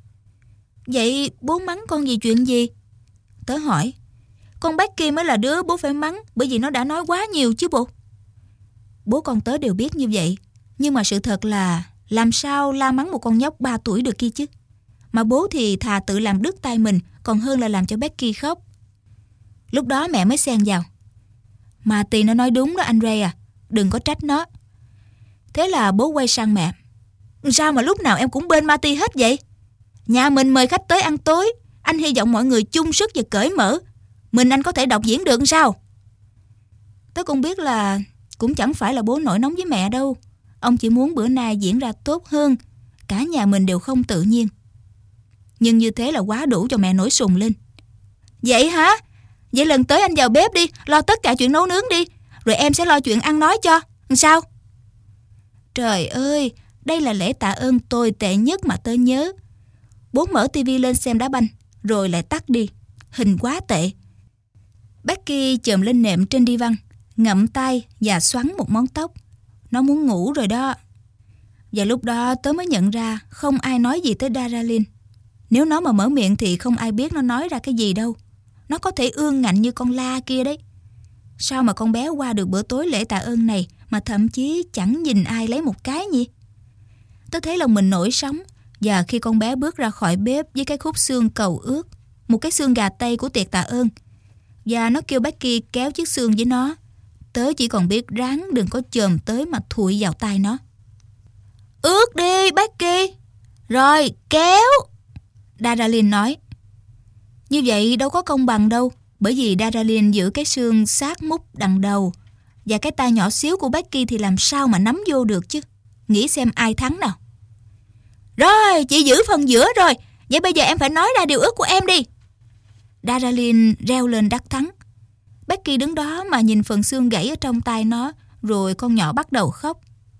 Vậy bố mắng con vì chuyện gì? Tớ hỏi. Con Becky mới là đứa bố phải mắng, bởi vì nó đã nói quá nhiều chứ bộ. Bố con tớ đều biết như vậy, nhưng mà sự thật là làm sao la mắng một con nhóc 3 tuổi được kia chứ. Mà bố thì thà tự làm đứt tay mình còn hơn là làm cho Becky khóc. Lúc đó mẹ mới xen vào. Marty nó nói đúng đó anh Ray à, đừng có trách nó. Thế là bố quay sang mẹ. Sao mà lúc nào em cũng bên Marty hết vậy? Nhà mình mời khách tới ăn tối, anh hy vọng mọi người chung sức và cởi mở. Mình anh có thể đọc diễn được sao? Tớ cũng biết là cũng chẳng phải là bố nổi nóng với mẹ đâu. Ông chỉ muốn bữa nay diễn ra tốt hơn. Cả nhà mình đều không tự nhiên. Nhưng như thế là quá đủ cho mẹ nổi sùng lên. Vậy hả? Vậy lần tới anh vào bếp đi, lo tất cả chuyện nấu nướng đi, rồi em sẽ lo chuyện ăn nói cho. Sao? Trời ơi, đây là lễ tạ ơn tồi tệ nhất mà tớ nhớ. Bố mở tivi lên xem đá banh, rồi lại tắt đi. Hình quá tệ. Becky chồm lên nệm trên đi văn, ngậm tay và xoắn một món tóc. Nó muốn ngủ rồi đó. Và lúc đó tớ mới nhận ra không ai nói gì tới Daralyn. Nếu nó mà mở miệng thì không ai biết nó nói ra cái gì đâu. Nó có thể ương ngạnh như con la kia đấy. Sao mà con bé qua được bữa tối lễ tạ ơn này mà thậm chí chẳng nhìn ai lấy một cái nhỉ? Tớ thấy lòng mình nổi sóng. Và khi con bé bước ra khỏi bếp với cái khúc xương cầu ướt, một cái xương gà tây của tiệc tạ ơn, và nó kêu Becky kéo chiếc xương với nó, tớ chỉ còn biết ráng đừng có chồm tới mà thụi vào tai nó. Ướt đi Becky. Rồi kéo, Daralyn nói. Như vậy đâu có công bằng đâu, bởi vì Daralyn giữ cái xương sát mút đằng đầu, và cái tay nhỏ xíu của Becky thì làm sao mà nắm vô được chứ. Nghĩ xem ai thắng nào. Rồi, chị giữ phần giữa rồi. Vậy bây giờ em phải nói ra điều ước của em đi. Daralyn reo lên đắc thắng. Becky đứng đó mà nhìn phần xương gãy ở trong tay nó, rồi con nhỏ bắt đầu khóc.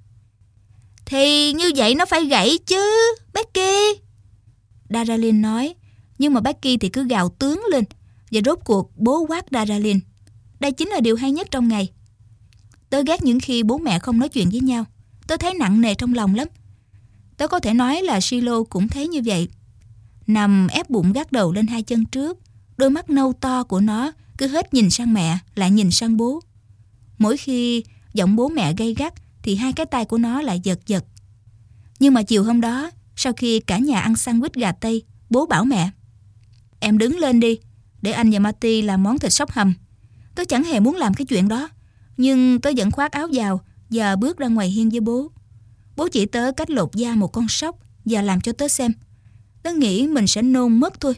Thì như vậy nó phải gãy chứ, Becky, Daralyn nói. Nhưng mà Becky thì cứ gào tướng lên. Và rốt cuộc bố quát Daralyn. Đây chính là điều hay nhất trong ngày. Tớ ghét những khi bố mẹ không nói chuyện với nhau. Tớ thấy nặng nề trong lòng lắm. Tớ có thể nói là Silo cũng thấy như vậy. Nằm ép bụng gác đầu lên hai chân trước, đôi mắt nâu to của nó cứ hết nhìn sang mẹ lại nhìn sang bố. Mỗi khi giọng bố mẹ gay gắt thì hai cái tay của nó lại giật giật. Nhưng mà chiều hôm đó, sau khi cả nhà ăn sandwich gà tây, bố bảo mẹ: Em đứng lên đi, để anh và Marty làm món thịt sóc hầm. Tớ chẳng hề muốn làm cái chuyện đó, nhưng tớ vẫn khoác áo vào và bước ra ngoài hiên với bố. Bố chỉ tớ cách lột da một con sóc và làm cho tớ xem. Tớ nghĩ mình sẽ nôn mất thôi.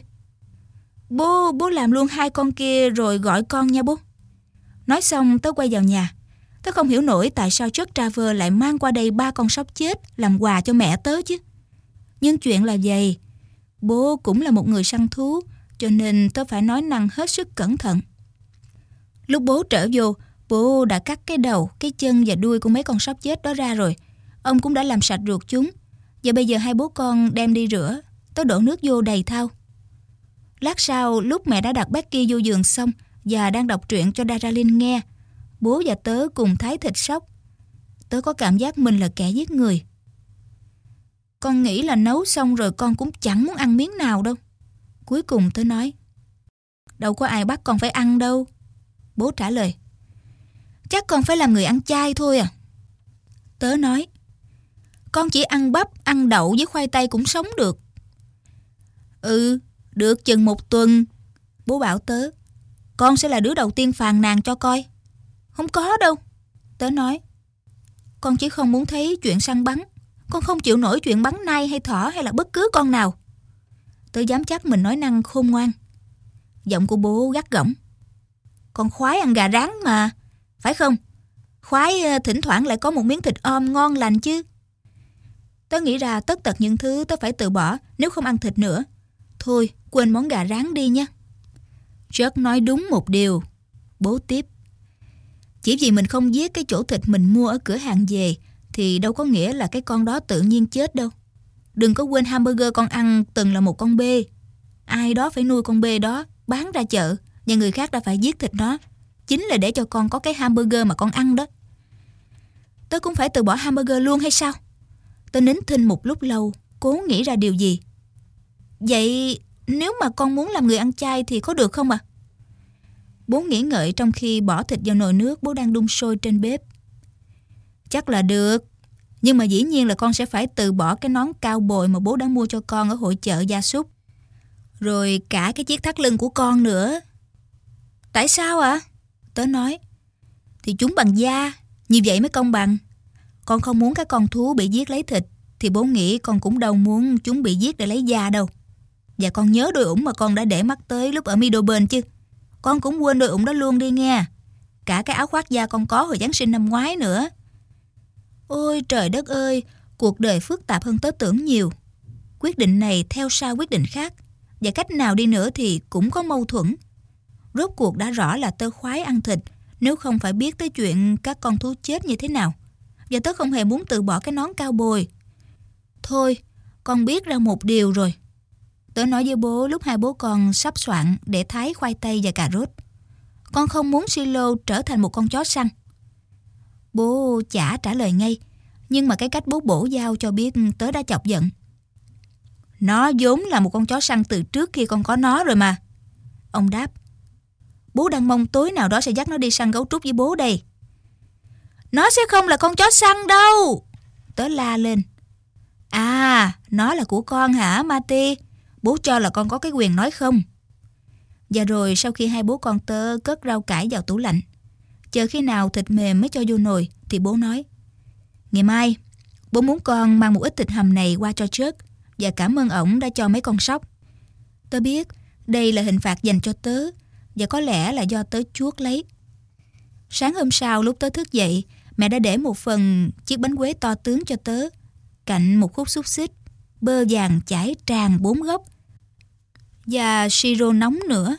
Bố làm luôn hai con kia rồi gọi con nha bố. Nói xong tớ quay vào nhà. Tớ không hiểu nổi tại sao Chuck Traver lại mang qua đây 3 con sóc chết làm quà cho mẹ tớ chứ. Nhưng chuyện là vậy, bố cũng là một người săn thú, cho nên tớ phải nói năng hết sức cẩn thận. Lúc bố trở vô, bố đã cắt cái đầu, cái chân và đuôi của mấy con sóc chết đó ra rồi. Ông cũng đã làm sạch ruột chúng. Và bây giờ hai bố con đem đi rửa. Tớ đổ nước vô đầy thau. Lát sau, lúc mẹ đã đặt Becky vô giường xong và đang đọc truyện cho Daralyn nghe, bố và tớ cùng thái thịt sóc. Tớ có cảm giác mình là kẻ giết người. Con nghĩ là nấu xong rồi con cũng chẳng muốn ăn miếng nào đâu. Cuối cùng tớ nói, đâu có ai bắt con phải ăn đâu. Bố trả lời, chắc con phải làm người ăn chay thôi à. Tớ nói, con chỉ ăn bắp, ăn đậu với khoai tây cũng sống được. Ừ, được chừng 1 tuần. Bố bảo tớ, con sẽ là đứa đầu tiên phàn nàn cho coi. Không có đâu. Tớ nói, con chỉ không muốn thấy chuyện săn bắn. Con không chịu nổi chuyện bắn nai hay thỏ hay là bất cứ con nào. Tớ dám chắc mình nói năng khôn ngoan. Giọng của bố gắt gỏng, con khoái ăn gà rán mà, phải không? Khoái thỉnh thoảng lại có một miếng thịt om ngon lành chứ. Tớ nghĩ ra tất tật những thứ tớ phải từ bỏ nếu không ăn thịt nữa. Thôi, quên món gà rán đi nha. Chuck nói đúng một điều. Bố tiếp, chỉ vì mình không giết cái chỗ thịt mình mua ở cửa hàng về thì đâu có nghĩa là cái con đó tự nhiên chết đâu. Đừng có quên hamburger con ăn từng là một con bê. Ai đó phải nuôi con bê đó, bán ra chợ, và người khác đã phải giết thịt nó, chính là để cho con có cái hamburger mà con ăn đó. Tớ cũng phải từ bỏ hamburger luôn hay sao? Tớ nín thinh một lúc lâu, cố nghĩ ra điều gì. Vậy nếu mà con muốn làm người ăn chay thì có được không ạ? Bố nghĩ ngợi trong khi bỏ thịt vào nồi nước bố đang đun sôi trên bếp. Chắc là được, nhưng mà dĩ nhiên là con sẽ phải từ bỏ cái nón cao bồi mà bố đã mua cho con ở hội chợ gia súc. Rồi cả cái chiếc thắt lưng của con nữa. Tại sao ạ? Tớ nói, thì chúng bằng da, như vậy mới công bằng. Con không muốn các con thú bị giết lấy thịt, thì bố nghĩ con cũng đâu muốn chúng bị giết để lấy da đâu. Và con nhớ đôi ủng mà con đã để mắt tới lúc ở Middleborough chứ. Con cũng quên đôi ủng đó luôn đi nghe. Cả cái áo khoác da con có hồi Giáng sinh năm ngoái nữa. Ôi trời đất ơi, cuộc đời phức tạp hơn tớ tưởng nhiều. Quyết định này theo sau quyết định khác, và cách nào đi nữa thì cũng có mâu thuẫn. Rốt cuộc đã rõ là tớ khoái ăn thịt, nếu không phải biết tới chuyện các con thú chết như thế nào. Và tớ không hề muốn từ bỏ cái nón cao bồi. Thôi, con biết ra một điều rồi. Tớ nói với bố lúc hai bố con sắp soạn để thái khoai tây và cà rốt. Con không muốn Silo trở thành một con chó săn. Bố chả trả lời ngay, nhưng mà cái cách bố bổ giao cho biết tớ đã chọc giận. Nó vốn là một con chó săn từ trước khi con có nó rồi mà. Ông đáp, bố đang mong tối nào đó sẽ dắt nó đi săn gấu trúc với bố đây. Nó sẽ không là con chó săn đâu. Tớ la lên. À, nó là của con hả Marty? Bố cho là con có cái quyền nói không? Và rồi sau khi hai bố con tớ cất rau cải vào tủ lạnh, chờ khi nào thịt mềm mới cho vô nồi, thì bố nói, ngày mai bố muốn con mang một ít thịt hầm này qua cho Chuck, và cảm ơn ổng đã cho mấy con sóc. Tớ biết đây là hình phạt dành cho tớ, và có lẽ là do tớ chuốc lấy. Sáng hôm sau lúc tớ thức dậy, mẹ đã để một phần chiếc bánh quế to tướng cho tớ, cạnh một khúc xúc xích, bơ vàng chảy tràn 4 góc, và siro nóng nữa.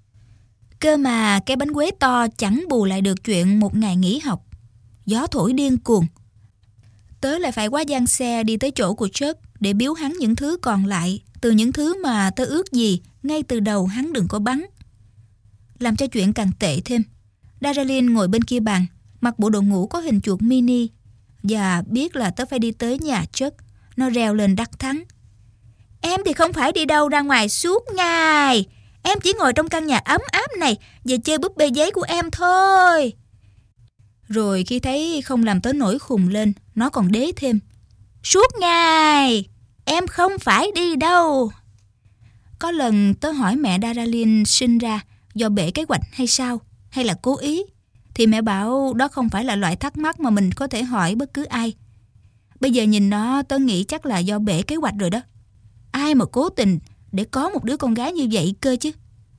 Cơ mà cái bánh quế to chẳng bù lại được chuyện một ngày nghỉ học. Gió thổi điên cuồng. Tớ lại phải quá giang xe đi tới chỗ của Chuck để biếu hắn những thứ còn lại từ những thứ mà tớ ước gì ngay từ đầu hắn đừng có bắn. Làm cho chuyện càng tệ thêm, Daralyn ngồi bên kia bàn, mặc bộ đồ ngủ có hình chuột mini, và biết là tớ phải đi tới nhà Chuck. Nó reo lên đắc thắng. Em thì không phải đi đâu ra ngoài suốt ngày. Em chỉ ngồi trong căn nhà ấm áp này và chơi búp bê giấy của em thôi. Rồi khi thấy không làm tớ nổi khùng lên, nó còn đế thêm. Suốt ngày, em không phải đi đâu. Có lần tớ hỏi mẹ Daralyn sinh ra do bể cái quạch hay sao, hay là cố ý, thì mẹ bảo đó không phải là loại thắc mắc mà mình có thể hỏi bất cứ ai. Bây giờ nhìn nó, tớ nghĩ chắc là do bể kế hoạch rồi đó. Ai mà cố tình để có một đứa con gái như vậy cơ chứ.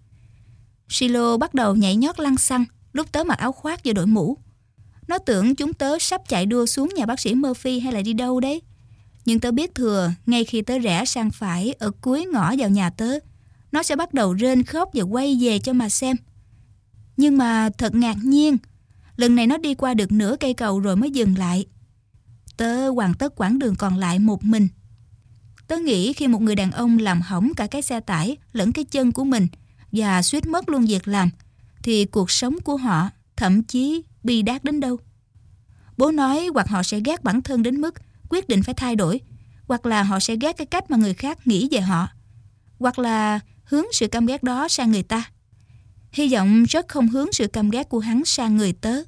Silo bắt đầu nhảy nhót lăng xăng lúc tớ mặc áo khoác và đội mũ. Nó tưởng chúng tớ sắp chạy đua xuống nhà bác sĩ Murphy hay là đi đâu đấy. Nhưng tớ biết thừa, ngay khi tớ rẽ sang phải ở cuối ngõ vào nhà tớ, nó sẽ bắt đầu rên khóc và quay về cho mà xem. Nhưng mà thật ngạc nhiên, lần này nó đi qua được nửa cây cầu rồi mới dừng lại. Tớ hoàn tất quãng đường còn lại một mình. Tớ nghĩ khi một người đàn ông làm hỏng cả cái xe tải lẫn cái chân của mình và suýt mất luôn việc làm, thì cuộc sống của họ thậm chí bi đát đến đâu. Bố nói hoặc họ sẽ ghét bản thân đến mức quyết định phải thay đổi, hoặc là họ sẽ ghét cái cách mà người khác nghĩ về họ, hoặc là hướng sự căm ghét đó sang người ta. Hy vọng rất không hướng sự căm ghét của hắn sang người tớ.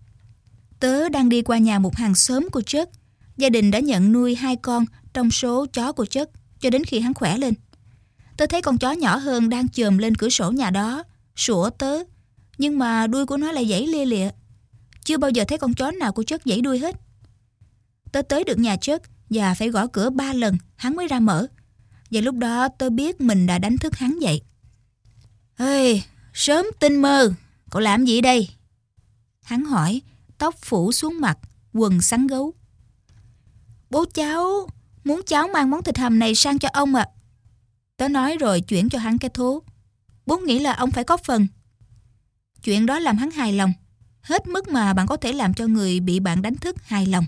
Tớ đang đi qua nhà một hàng xóm của Chuck. Gia đình đã nhận nuôi 2 con trong số chó của Chuck cho đến khi hắn khỏe lên. Tớ thấy con chó nhỏ hơn đang chồm lên cửa sổ nhà đó, sủa tớ, nhưng mà đuôi của nó lại giãy lia lịa. Chưa bao giờ thấy con chó nào của Chuck giãy đuôi hết. Tớ tới được nhà Chuck và phải gõ cửa 3 lần hắn mới ra mở. Và lúc đó tớ biết mình đã đánh thức hắn dậy. Ê, sớm tinh mơ, cậu làm gì đây? Hắn hỏi, tóc phủ xuống mặt, quần sắn gấu. Bố cháu muốn cháu mang món thịt hầm này sang cho ông ạ. Tớ nói rồi chuyển cho hắn cái thố. Bố nghĩ là ông phải có phần. Chuyện đó làm hắn hài lòng, hết mức mà bạn có thể làm cho người bị bạn đánh thức hài lòng.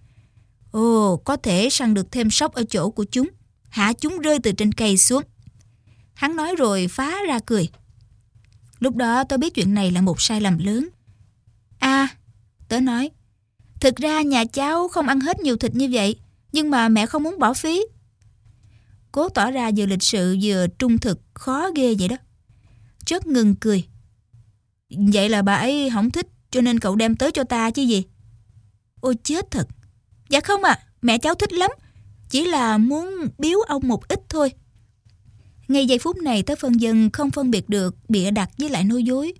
Ồ, có thể săn được thêm sóc ở chỗ của chúng, hạ chúng rơi từ trên cây xuống. Hắn nói rồi phá ra cười. Lúc đó tớ biết chuyện này là một sai lầm lớn. Tớ nói, thực ra nhà cháu không ăn hết nhiều thịt như vậy, nhưng mà mẹ không muốn bỏ phí. Cố tỏ ra vừa lịch sự vừa trung thực, khó ghê vậy đó. Chớt ngừng cười. Vậy là bà ấy không thích, cho nên cậu đem tới cho ta chứ gì? Ôi chết thật. Dạ không ạ, mẹ cháu thích lắm, chỉ là muốn biếu ông một ít thôi. Ngay giây phút này tớ phân vân không phân biệt được bịa đặt với lại nói dối.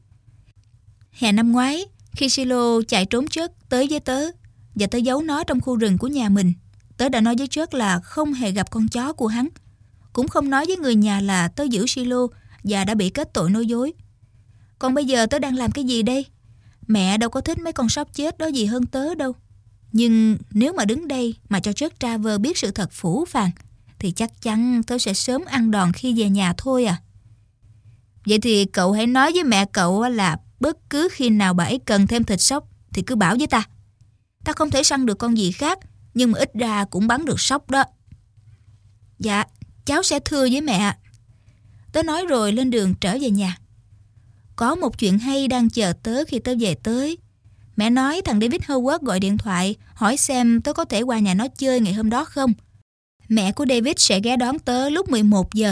Hè năm ngoái, khi Silo chạy trốn Chuck tới với tớ và tớ giấu nó trong khu rừng của nhà mình, tớ đã nói với Chuck là không hề gặp con chó của hắn, cũng không nói với người nhà là tớ giữ Silo và đã bị kết tội nói dối. Còn bây giờ tớ đang làm cái gì đây? Mẹ đâu có thích mấy con sóc chết đó gì hơn tớ đâu. Nhưng nếu mà đứng đây mà cho Chuck Traver biết sự thật phũ phàng thì chắc chắn tớ sẽ sớm ăn đòn khi về nhà thôi à. Vậy thì cậu hãy nói với mẹ cậu là bất cứ khi nào bà ấy cần thêm thịt sóc thì cứ bảo với ta. Ta không thể săn được con gì khác, nhưng mà ít ra cũng bắn được sóc đó. Dạ, cháu sẽ thưa với mẹ. Tớ nói rồi lên đường trở về nhà. Có một chuyện hay đang chờ tớ khi tớ về tới. Mẹ nói thằng David Howard gọi điện thoại hỏi xem tớ có thể qua nhà nó chơi ngày hôm đó không. Mẹ của David sẽ ghé đón tớ lúc 11 giờ.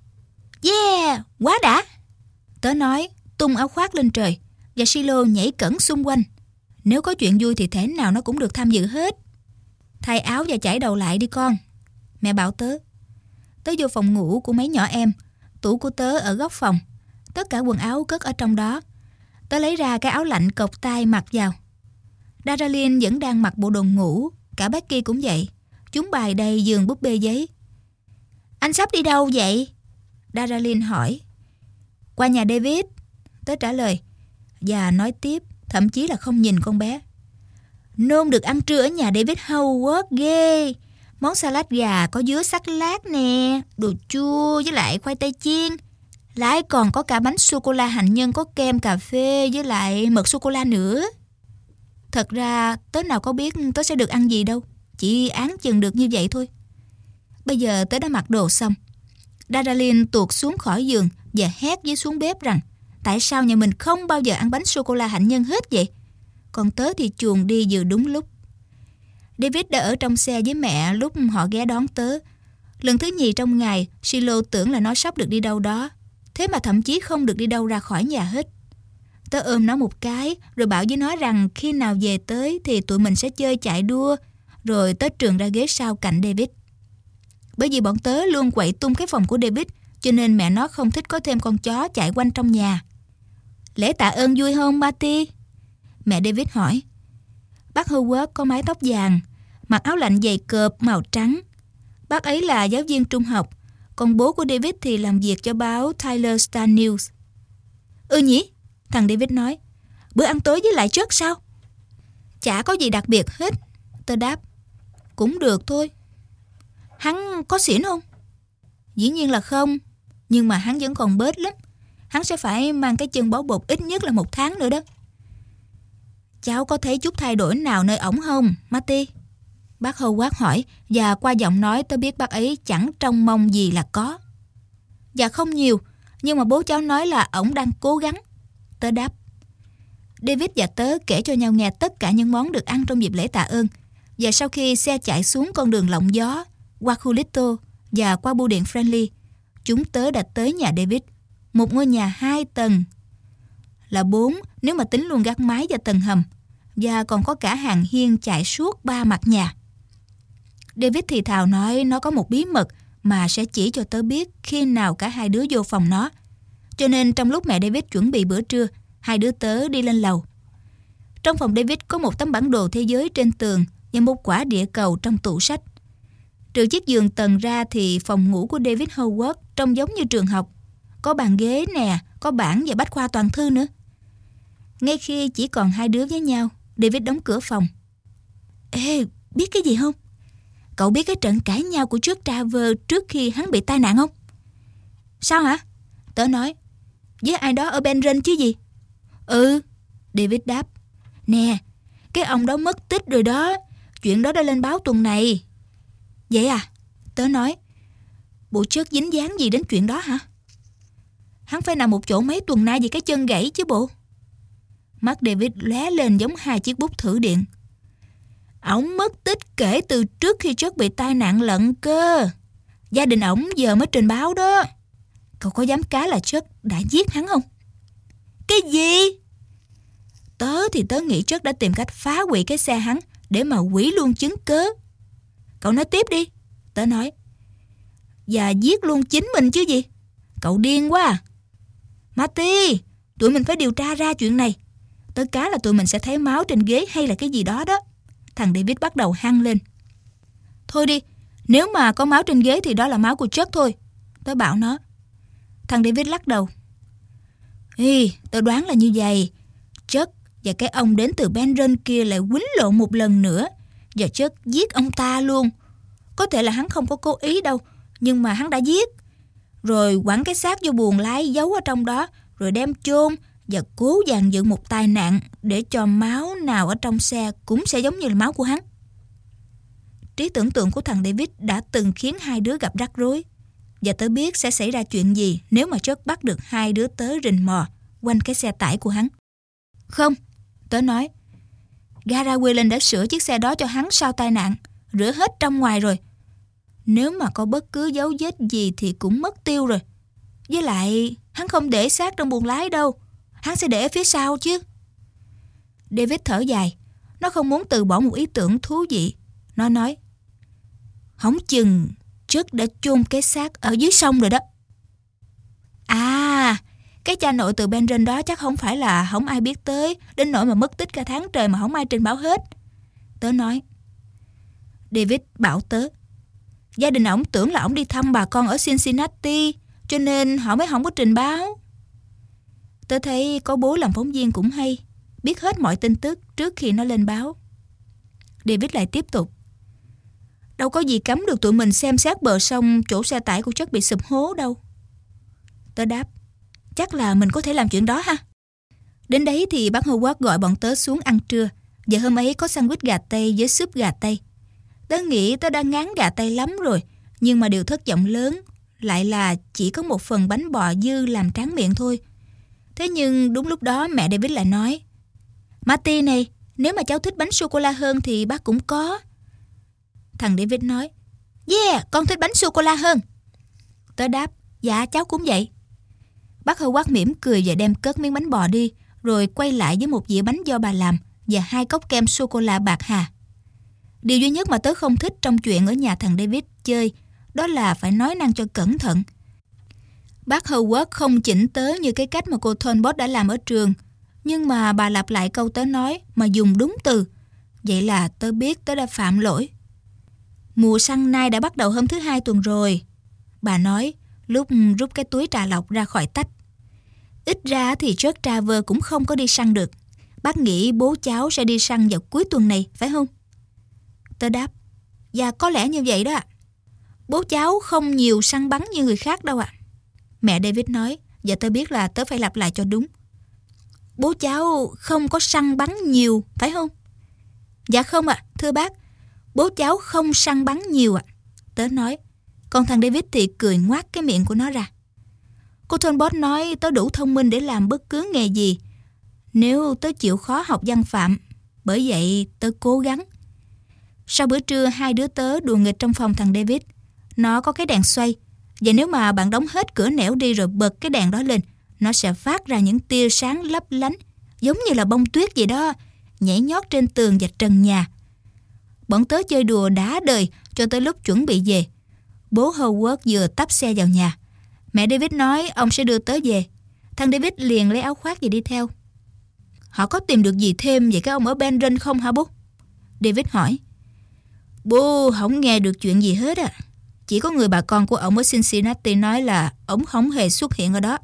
Yeah, quá đã. Tớ nói, tung áo khoác lên trời, và Silo nhảy cẫng xung quanh. Nếu có chuyện vui thì thế nào nó cũng được tham dự hết. Thay áo và chải đầu lại đi con, mẹ bảo tớ. Tớ vô phòng ngủ của mấy nhỏ em. Tủ của tớ ở góc phòng, tất cả quần áo cất ở trong đó. Tớ lấy ra cái áo lạnh cộc tay mặc vào. Daralyn vẫn đang mặc bộ đồ ngủ, cả Becky cũng vậy. Chúng bày đầy giường búp bê giấy. Anh sắp đi đâu vậy? Daralyn hỏi. Qua nhà David, tớ trả lời. Và nói tiếp, thậm chí là không nhìn con bé. Nôn được ăn trưa ở nhà David Howard ghê. Món salad gà có dứa sắc lát nè, đồ chua với lại khoai tây chiên. Lại còn có cả bánh sô-cô-la hạnh nhân có kem cà phê với lại mật sô-cô-la nữa. Thật ra tớ nào có biết tớ sẽ được ăn gì đâu, chỉ án chừng được như vậy thôi. Bây giờ tớ đã mặc đồ xong. Daralyn tuột xuống khỏi giường và hét với xuống bếp rằng tại sao nhà mình không bao giờ ăn bánh sô-cô-la hạnh nhân hết vậy. Còn tớ thì chuồn đi vừa đúng lúc. David đã ở trong xe với mẹ lúc họ ghé đón tớ. Lần thứ nhì trong ngày, Silo tưởng là nó sắp được đi đâu đó, thế mà thậm chí không được đi đâu ra khỏi nhà hết. Tớ ôm nó một cái rồi bảo với nó rằng khi nào về tới thì tụi mình sẽ chơi chạy đua. Rồi tớ trườn ra ghế sau cạnh David. Bởi vì bọn tớ luôn quậy tung cái phòng của David, cho nên mẹ nó không thích có thêm con chó chạy quanh trong nhà. Lễ tạ ơn vui không Marty? Mẹ David hỏi. Bác Howard có mái tóc vàng, mặc áo lạnh dày cộp màu trắng. Bác ấy là giáo viên trung học, còn bố của David thì làm việc cho báo Tyler Star News. Ừ nhỉ? Thằng David nói. Bữa ăn tối với lại Chuck sao? Chả có gì đặc biệt hết. Tớ đáp. Cũng được thôi. Hắn có xỉn không? Dĩ nhiên là không. Nhưng mà hắn vẫn còn bết lắm. Hắn sẽ phải mang cái chân bó bột ít nhất là 1 tháng nữa đó. Cháu có thấy chút thay đổi nào nơi ổng không, Marty? Bác Howard hỏi, và qua giọng nói tớ biết bác ấy chẳng trông mong gì là có. Dạ không nhiều, nhưng mà bố cháu nói là ổng đang cố gắng. Tớ đáp. David và tớ kể cho nhau nghe tất cả những món được ăn trong dịp lễ tạ ơn. Và sau khi xe chạy xuống con đường lộng gió, qua khu Little và qua bưu điện Friendly, chúng tớ đã tới nhà David, một ngôi nhà 2 tầng. Là 4 nếu mà tính luôn gác mái và tầng hầm, và còn có cả hàng hiên chạy suốt 3 mặt nhà. David thì thào nói nó có một bí mật mà sẽ chỉ cho tớ biết khi nào cả hai đứa vô phòng nó. Cho nên trong lúc mẹ David chuẩn bị bữa trưa, hai đứa tớ đi lên lầu. Trong phòng David có một tấm bản đồ thế giới trên tường và một quả địa cầu trong tủ sách. Trừ chiếc giường tầng ra thì phòng ngủ của David Howard trông giống như trường học. Có bàn ghế nè, có bảng và bách khoa toàn thư nữa. Ngay khi chỉ còn hai đứa với nhau, David đóng cửa phòng. Ê, biết cái gì không? Cậu biết cái trận cãi nhau của Chuck Traver trước khi hắn bị tai nạn không? Sao hả? Tớ nói. Với ai đó ở Benren chứ gì? Ừ, David đáp. Nè, cái ông đó mất tích rồi đó. Chuyện đó đã lên báo tuần này. Vậy à? Tớ nói. Bộ Chuck dính dáng gì đến chuyện đó hả? Hắn phải nằm một chỗ mấy tuần nay vì cái chân gãy chứ bộ. Mắt David lóe lên giống hai chiếc bút thử điện. Ổng mất tích kể từ trước khi Chuck bị tai nạn lận cơ. Gia đình ổng giờ mới trình báo đó. Cậu có dám cá là Chuck đã giết hắn không? Cái gì? Tớ nghĩ Chuck đã tìm cách phá hủy cái xe hắn để mà hủy luôn chứng cớ. Cậu nói tiếp đi, tớ nói. Và giết luôn chính mình chứ gì? Cậu điên quá à. Marty, tụi mình phải điều tra ra chuyện này. Tớ cá là tụi mình sẽ thấy máu trên ghế hay là cái gì đó đó. Thằng David bắt đầu hăng lên. Thôi đi, nếu mà có máu trên ghế thì đó là máu của Chuck thôi, tớ bảo nó. Thằng David lắc đầu. Tớ đoán là như vậy. Chuck và cái ông đến từ Benren kia lại quýnh lộn một lần nữa, và Chuck giết ông ta luôn. Có thể là hắn không có cố ý đâu, nhưng mà hắn đã giết. Rồi quẳng cái xác vô buồng lái giấu ở trong đó, rồi đem chôn và cố dàn dựng một tai nạn để cho máu nào ở trong xe cũng sẽ giống như là máu của hắn. Trí tưởng tượng của thằng David đã từng khiến hai đứa gặp rắc rối, và tớ biết sẽ xảy ra chuyện gì nếu mà Chuck bắt được hai đứa tớ rình mò quanh cái xe tải của hắn. Không, tớ nói. Gara Whelan đã sửa chiếc xe đó cho hắn sau tai nạn, rửa hết trong ngoài rồi. Nếu mà có bất cứ dấu vết gì thì cũng mất tiêu rồi. Với lại, hắn không để xác trong buồng lái đâu. Hắn sẽ để ở phía sau chứ. David thở dài. Nó không muốn từ bỏ một ý tưởng thú vị. Nó nói. Hổng chừng Chuck đã chôn cái xác ở dưới sông rồi đó. À, cái cha nội từ Benren đó chắc không phải là không ai biết tới, đến nỗi mà mất tích cả tháng trời mà không ai trình báo hết, tớ nói. David bảo tớ. Gia đình ổng tưởng là ổng đi thăm bà con ở Cincinnati, cho nên họ mới không có trình báo. Tớ thấy có bố làm phóng viên cũng hay, biết hết mọi tin tức trước khi nó lên báo. David lại tiếp tục. Đâu có gì cấm được tụi mình xem xét bờ sông chỗ xe tải của Chuck bị sụp hố đâu. Tớ đáp. Chắc là mình có thể làm chuyện đó ha. Đến đấy thì bác Howard gọi bọn tớ xuống ăn trưa. Và hôm ấy có sandwich gà tây với súp gà tây. Tớ nghĩ tớ đã ngán gà tây lắm rồi, nhưng mà điều thất vọng lớn lại là chỉ có một phần bánh bò dư làm tráng miệng thôi. Thế nhưng đúng lúc đó mẹ David lại nói. Marty này, nếu mà cháu thích bánh sô-cô-la hơn thì bác cũng có. Thằng David nói. Yeah, con thích bánh sô-cô-la hơn. Tớ đáp. Dạ, cháu cũng vậy. Bác Howard mỉm cười và đem cất miếng bánh bò đi, rồi quay lại với một dĩa bánh do bà làm và 2 cốc kem sô-cô-la bạc hà. Điều duy nhất mà tớ không thích trong chuyện ở nhà thằng David chơi, đó là phải nói năng cho cẩn thận. Bác Howard không chỉnh tớ như cái cách mà cô Thornbot đã làm ở trường, nhưng mà bà lặp lại câu tớ nói mà dùng đúng từ. Vậy là tớ biết tớ đã phạm lỗi. Mùa săn nai đã bắt đầu hôm thứ 2 tuần rồi, bà nói lúc rút cái túi trà lọc ra khỏi tách. Ít ra thì Chuck Traver cũng không có đi săn được. Bác nghĩ bố cháu sẽ đi săn vào cuối tuần này, phải không? Tớ đáp. Dạ có lẽ như vậy đó ạ. Bố cháu không nhiều săn bắn như người khác đâu ạ. Mẹ David nói. Và tớ biết là tớ phải lặp lại cho đúng. Bố cháu không có săn bắn nhiều, phải không? Dạ không ạ, thưa bác. Bố cháu không săn bắn nhiều ạ, tớ nói. Còn thằng David thì cười ngoác cái miệng của nó ra. Cô Thornbot nói tớ đủ thông minh để làm bất cứ nghề gì nếu tớ chịu khó học văn phạm. Bởi vậy tớ cố gắng. Sau bữa trưa, hai đứa tớ đùa nghịch trong phòng thằng David. Nó có cái đèn xoay, và nếu mà bạn đóng hết cửa nẻo đi rồi bật cái đèn đó lên, nó sẽ phát ra những tia sáng lấp lánh, giống như là bông tuyết vậy đó, nhảy nhót trên tường và trần nhà. Bọn tớ chơi đùa đã đời cho tới lúc chuẩn bị về. Bố Howard vừa tấp xe vào nhà. Mẹ David nói ông sẽ đưa tớ về. Thằng David liền lấy áo khoác và đi theo. Họ có tìm được gì thêm về cái ông ở Benron không hả bố? David hỏi. Bố không nghe được chuyện gì hết à. Chỉ có người bà con của ông ở Cincinnati nói là ông không hề xuất hiện ở đó.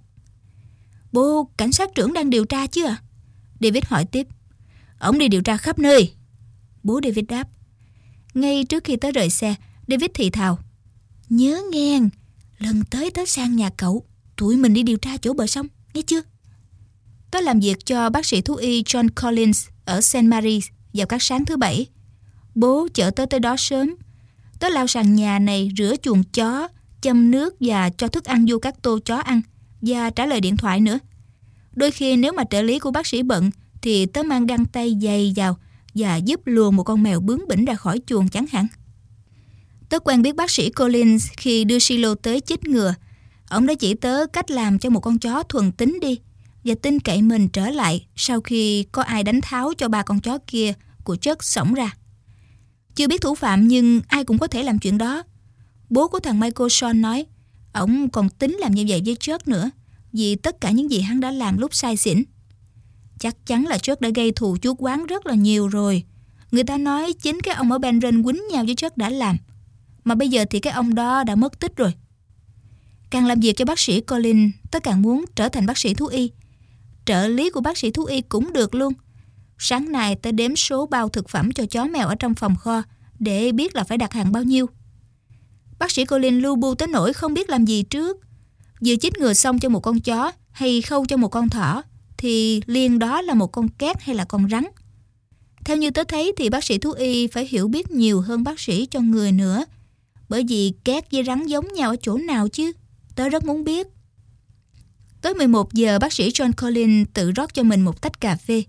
Bố, cảnh sát trưởng đang điều tra chứ à? David hỏi tiếp. Ông đi điều tra khắp nơi. Bố David đáp. Ngay trước khi tớ rời xe, David thì thào. Nhớ nghe, lần tới tớ sang nhà cậu, tụi mình đi điều tra chỗ bờ sông, nghe chưa? Tớ làm việc cho bác sĩ thú y John Collins ở St. Mary's vào các sáng thứ Bảy. Bố chở tớ tới đó sớm. Tớ lao sàn nhà này, rửa chuồng chó, châm nước và cho thức ăn vô các tô chó ăn, và trả lời điện thoại nữa. Đôi khi nếu mà trợ lý của bác sĩ bận thì tớ mang găng tay dày vào và giúp lùa một con mèo bướng bỉnh ra khỏi chuồng chẳng hạn. Tớ quen biết bác sĩ Collins khi đưa Silo tới chích ngừa. Ông đã chỉ tớ cách làm cho một con chó thuần tính đi và tin cậy mình trở lại sau khi có ai đánh tháo cho 3 con chó kia của Chuck xổng ra. Chưa biết thủ phạm nhưng ai cũng có thể làm chuyện đó. Bố của thằng Michael Sean nói ổng còn tính làm như vậy với Chuck nữa, vì tất cả những gì hắn đã làm lúc say xỉn. Chắc chắn là Chuck đã gây thù chuốc oán rất là nhiều rồi. Người ta nói chính cái ông ở Benron quýnh nhau với Chuck đã làm. Mà bây giờ thì cái ông đó đã mất tích rồi. Càng làm việc cho bác sĩ Colin, tớ càng muốn trở thành bác sĩ thú y. Trợ lý của bác sĩ thú y cũng được luôn. Sáng nay tớ đếm số bao thực phẩm cho chó mèo ở trong phòng kho để biết là phải đặt hàng bao nhiêu. Bác sĩ Colin lu bu tới nỗi không biết làm gì trước. Vừa chích ngừa xong cho một con chó hay khâu cho một con thỏ thì liền đó là một con két hay là con rắn. Theo như tớ thấy thì bác sĩ thú y phải hiểu biết nhiều hơn bác sĩ cho người nữa. Bởi vì két với rắn giống nhau ở chỗ nào chứ? Tớ rất muốn biết. Tới 11 giờ bác sĩ John Collins tự rót cho mình một tách cà phê.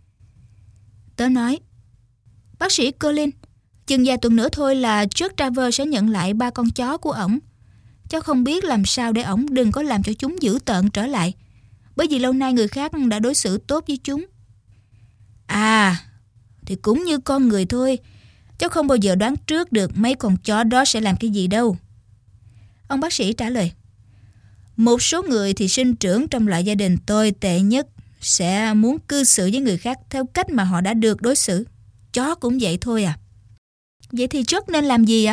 Tớ nói, bác sĩ Collins, chừng vài tuần nữa thôi là Chuck Travers sẽ nhận lại 3 con chó của ổng. Cháu không biết làm sao để ổng đừng có làm cho chúng dữ tợn trở lại. Bởi vì lâu nay người khác đã đối xử tốt với chúng. À, thì cũng như con người thôi. Cháu không bao giờ đoán trước được mấy con chó đó sẽ làm cái gì đâu. Ông bác sĩ trả lời. Một số người thì sinh trưởng trong loại gia đình tồi tệ nhất sẽ muốn cư xử với người khác theo cách mà họ đã được đối xử. Chó cũng vậy thôi à. Vậy thì Chuck nên làm gì ạ?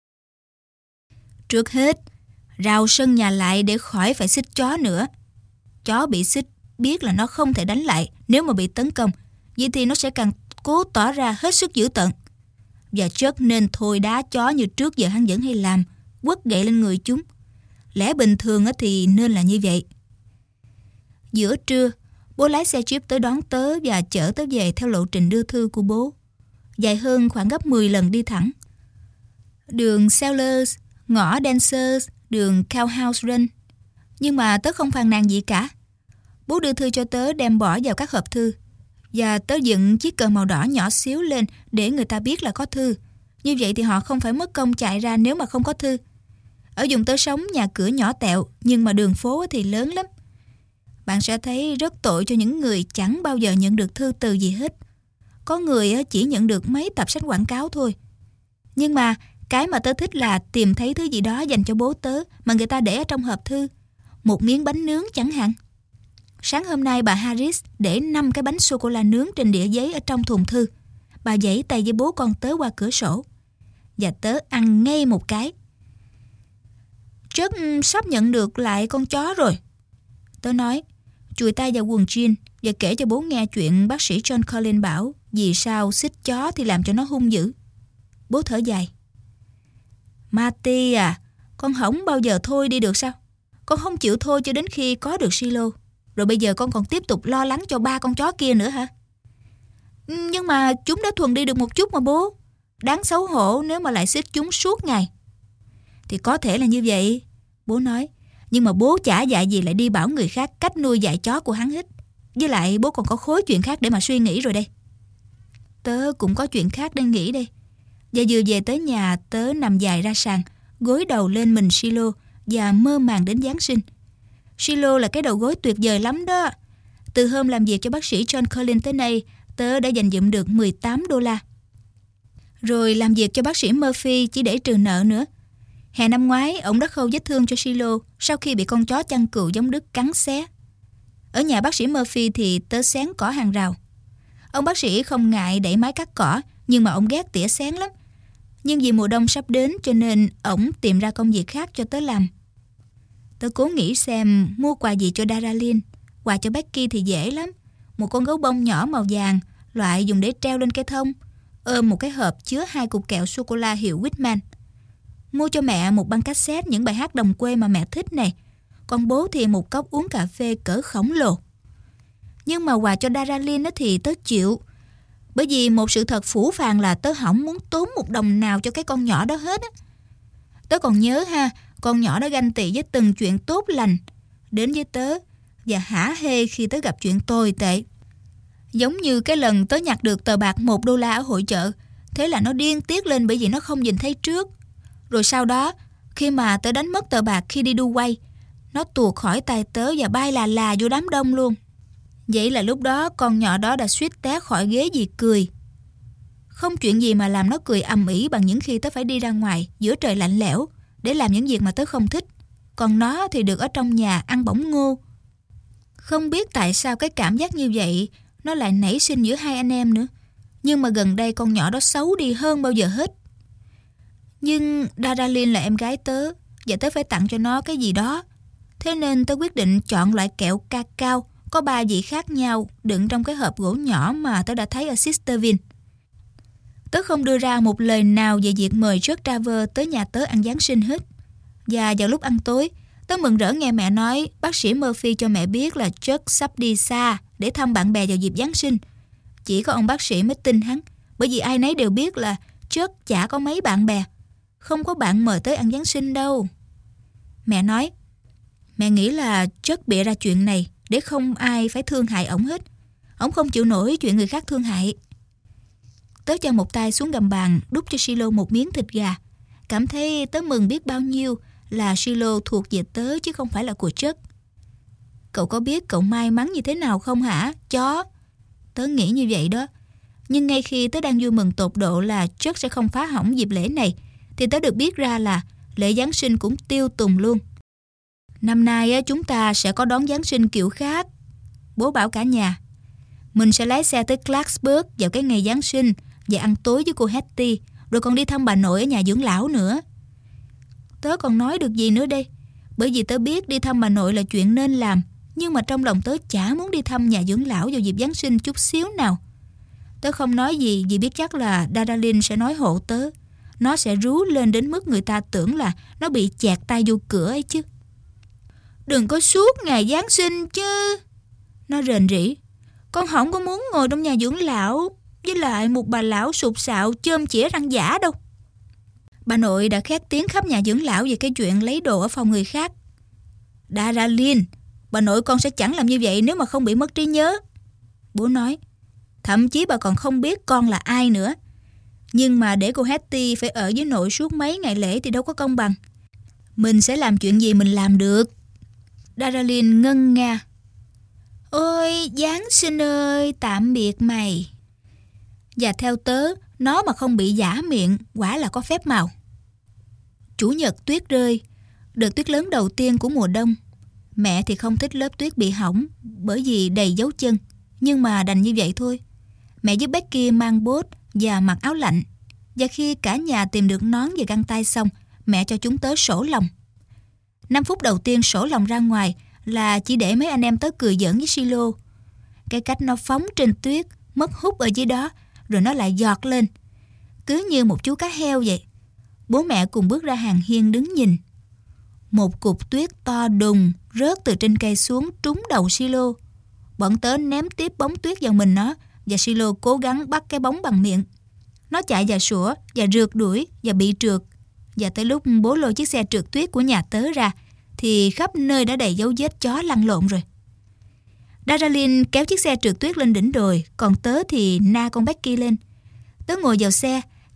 Trước hết, rào sân nhà lại để khỏi phải xích chó nữa. Chó bị xích biết là nó không thể đánh lại nếu mà bị tấn công. Vậy thì nó sẽ càng cố tỏ ra hết sức dữ tợn. Và Chuck nên thôi đá chó như trước giờ hắn vẫn hay làm, quất gậy lên người chúng. Lẽ bình thường thì nên là như vậy. Giữa trưa, bố lái xe Jeep tới đón tớ và chở tớ về theo lộ trình đưa thư của bố. Dài hơn khoảng gấp 10 lần đi thẳng. Đường Sellers, ngõ Dancers, đường Cowhouse Run. Nhưng mà tớ không phàn nàn gì cả. Bố đưa thư cho tớ đem bỏ vào các hộp thư. Và tớ dựng chiếc cờ màu đỏ nhỏ xíu lên để người ta biết là có thư. Như vậy thì họ không phải mất công chạy ra nếu mà không có thư. Ở vùng tớ sống nhà cửa nhỏ tẹo, nhưng mà đường phố thì lớn lắm. Bạn sẽ thấy rất tội cho những người chẳng bao giờ nhận được thư từ gì hết. Có người chỉ nhận được mấy tập sách quảng cáo thôi. Nhưng mà cái mà tớ thích là tìm thấy thứ gì đó dành cho bố tớ mà người ta để ở trong hộp thư. Một miếng bánh nướng chẳng hạn. Sáng hôm nay bà Harris để 5 cái bánh sô-cô-la nướng trên đĩa giấy ở trong thùng thư. Bà giãy tay với bố con tớ qua cửa sổ. Và tớ ăn ngay một cái. Chuck sắp nhận được lại con chó rồi. Tớ nói, chùi tay vào quần jean và kể cho bố nghe chuyện bác sĩ John Collins bảo vì sao xích chó thì làm cho nó hung dữ. Bố thở dài. Marty à, con không bao giờ thôi đi được sao? Con không chịu thôi cho đến khi có được Silo. Rồi bây giờ con còn tiếp tục lo lắng cho 3 con chó kia nữa hả? Nhưng mà chúng đã thuần đi được một chút mà bố. Đáng xấu hổ nếu mà lại xích chúng suốt ngày. Thì có thể là như vậy, bố nói. Nhưng mà bố chả dạy gì lại đi bảo người khác cách nuôi dạy chó của hắn hết. Với lại bố còn có khối chuyện khác để mà suy nghĩ rồi đây. Tớ cũng có chuyện khác để nghĩ đây. Và vừa về tới nhà, tớ nằm dài ra sàn, gối đầu lên mình Shiloh và mơ màng đến Giáng sinh. Shiloh là cái đầu gối tuyệt vời lắm đó. Từ hôm làm việc cho bác sĩ John Collins tới nay, tớ đã dành dụm được $18. Rồi làm việc cho bác sĩ Murphy chỉ để trừ nợ nữa. Hè năm ngoái, ông đã khâu vết thương cho Shiloh sau khi bị con chó chăn cừu giống Đức cắn xé. Ở nhà bác sĩ Murphy thì tớ xén cỏ hàng rào. Ông bác sĩ không ngại đẩy máy cắt cỏ, nhưng mà ông ghét tỉa xén lắm. Nhưng vì mùa đông sắp đến cho nên ổng tìm ra công việc khác cho tớ làm. Tớ cố nghĩ xem mua quà gì cho Daralyn. Quà cho Becky thì dễ lắm. Một con gấu bông nhỏ màu vàng, loại dùng để treo lên cây thông, ôm một cái hộp chứa 2 cục kẹo sô-cô-la hiệu Whitman. Mua cho mẹ một băng cassette những bài hát đồng quê mà mẹ thích này. Còn bố thì một cốc uống cà phê cỡ khổng lồ. Nhưng mà quà cho Daralyn thì tớ chịu. Bởi vì một sự thật phũ phàng là tớ không muốn tốn một đồng nào cho cái con nhỏ đó hết á. Tớ còn nhớ ha, con nhỏ đó ganh tị với từng chuyện tốt lành đến với tớ và hả hê khi tớ gặp chuyện tồi tệ. Giống như cái lần tớ nhặt được tờ bạc $1 ở hội chợ. Thế là nó điên tiết lên bởi vì nó không nhìn thấy trước. Rồi sau đó, khi mà tớ đánh mất tờ bạc khi đi đu quay, nó tuột khỏi tay tớ và bay là vô đám đông luôn. Vậy là lúc đó con nhỏ đó đã suýt té khỏi ghế vì cười. Không chuyện gì mà làm nó cười ầm ĩ bằng những khi tớ phải đi ra ngoài giữa trời lạnh lẽo để làm những việc mà tớ không thích. Còn nó thì được ở trong nhà ăn bỏng ngô. Không biết tại sao cái cảm giác như vậy nó lại nảy sinh giữa hai anh em nữa. Nhưng mà gần đây con nhỏ đó xấu đi hơn bao giờ hết. Nhưng Daralyn là em gái tớ và tớ phải tặng cho nó cái gì đó. Thế nên tớ quyết định chọn loại kẹo cacao có 3 vị khác nhau đựng trong cái hộp gỗ nhỏ mà tớ đã thấy ở Sisterville. Tớ không đưa ra một lời nào về việc mời Chuck Travers tới nhà tớ ăn Giáng sinh hết. Và vào lúc ăn tối, tớ mừng rỡ nghe mẹ nói bác sĩ Murphy cho mẹ biết là Chuck sắp đi xa để thăm bạn bè vào dịp Giáng sinh. Chỉ có ông bác sĩ mới tin hắn, bởi vì ai nấy đều biết là Chuck chả có mấy bạn bè. Không có bạn mời tới ăn Giáng sinh đâu. Mẹ nói, mẹ nghĩ là Chuck bịa ra chuyện này để không ai phải thương hại ổng hết. Ổng không chịu nổi chuyện người khác thương hại. Tớ cho một tay xuống gầm bàn đút cho Shiloh một miếng thịt gà. Cảm thấy tớ mừng biết bao nhiêu là Shiloh thuộc về tớ chứ không phải là của Chuck. Cậu có biết cậu may mắn như thế nào không hả, chó? Tớ nghĩ như vậy đó. Nhưng ngay khi tớ đang vui mừng tột độ là Chuck sẽ không phá hỏng dịp lễ này, thì tớ được biết ra là lễ Giáng sinh cũng tiêu tùng luôn. Năm nay chúng ta sẽ có đón Giáng sinh kiểu khác. Bố bảo cả nhà. Mình sẽ lái xe tới Clarksburg vào cái ngày Giáng sinh và ăn tối với cô Hattie, rồi còn đi thăm bà nội ở nhà dưỡng lão nữa. Tớ còn nói được gì nữa đây? Bởi vì tớ biết đi thăm bà nội là chuyện nên làm, nhưng mà trong lòng tớ chả muốn đi thăm nhà dưỡng lão vào dịp Giáng sinh chút xíu nào. Tớ không nói gì vì biết chắc là Daralyn sẽ nói hộ tớ. Nó sẽ rú lên đến mức người ta tưởng là nó bị chẹt tay vô cửa ấy chứ. Đừng có suốt ngày Giáng sinh chứ. Nó rền rỉ. Con không có muốn ngồi trong nhà dưỡng lão với lại một bà lão sụp sạo chơm chĩa răng giả đâu. Bà nội đã khét tiếng khắp nhà dưỡng lão về cái chuyện lấy đồ ở phòng người khác. Daralyn, bà nội con sẽ chẳng làm như vậy nếu mà không bị mất trí nhớ. Bố nói. Thậm chí bà còn không biết con là ai nữa. Nhưng mà để cô Hattie phải ở với nội suốt mấy ngày lễ thì đâu có công bằng. Mình sẽ làm chuyện gì mình làm được. Daralyn ngân nga. Ôi Giáng sinh ơi, tạm biệt mày. Và theo tớ, nó mà không bị giả miệng quả là có phép màu. Chủ nhật tuyết rơi, đợt tuyết lớn đầu tiên của mùa đông. Mẹ thì không thích lớp tuyết bị hỏng bởi vì đầy dấu chân. Nhưng mà đành như vậy thôi. Mẹ giúp Becky mang bốt và mặc áo lạnh. Và khi cả nhà tìm được nón và găng tay xong, mẹ cho chúng tớ sổ lòng. 5 phút đầu tiên sổ lòng ra ngoài là chỉ để mấy anh em tớ cười giỡn với Shiloh. Cái cách nó phóng trên tuyết, mất hút ở dưới đó, rồi nó lại giọt lên. Cứ như một chú cá heo vậy. Bố mẹ cùng bước ra hàng hiên đứng nhìn. Một cục tuyết to đùng rớt từ trên cây xuống trúng đầu Shiloh. Bọn tớ ném tiếp bóng tuyết vào mình nó và Shiloh cố gắng bắt cái bóng bằng miệng. Nó chạy và sủa và rượt đuổi và bị trượt. Và tới lúc bố lôi chiếc xe trượt tuyết của nhà tớ ra thì khắp nơi đã đầy dấu vết chó lăn lộn rồi. Daralyn kéo chiếc xe trượt tuyết lên đỉnh đồi, còn tớ thì na con Becky lên. Tớ ngồi vào xe,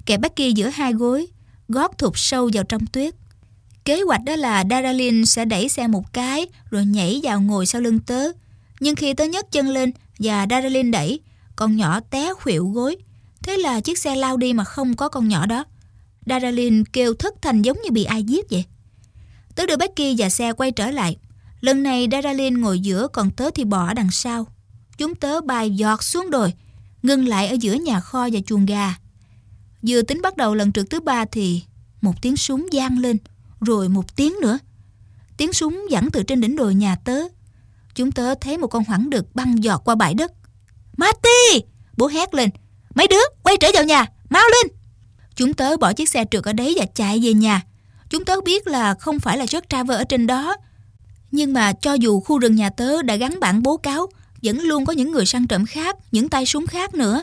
kẹp Becky giữa hai gối, gót thụt sâu vào trong tuyết. Kế hoạch đó là Daralyn sẽ đẩy xe một cái rồi nhảy vào ngồi sau lưng tớ. Nhưng khi tớ nhấc chân lên và Daralyn đẩy, con nhỏ té khuỵu gối. Thế là chiếc xe lao đi mà không có con nhỏ đó. Daralyn kêu thất thanh giống như bị ai giết vậy. Tớ đưa Becky và xe quay trở lại. Lần này Daralyn ngồi giữa, còn tớ thì bò ở đằng sau. Chúng tớ bay giọt xuống đồi, ngừng lại ở giữa nhà kho và chuồng gà. Vừa tính bắt đầu lần trượt thứ 3 thì một tiếng súng vang lên, rồi một tiếng nữa. Tiếng súng vẳng từ trên đỉnh đồi nhà tớ. Chúng tớ thấy một con hoảng đực băng giọt qua bãi đất. Marty! Bố hét lên. Mấy đứa quay trở vào nhà, mau lên! Chúng tớ bỏ chiếc xe trượt ở đấy và chạy về nhà. Chúng tớ biết là không phải là George Travers ở trên đó. Nhưng mà cho dù khu rừng nhà tớ đã gắn bảng bố cáo, vẫn luôn có những người săn trộm khác, những tay súng khác nữa.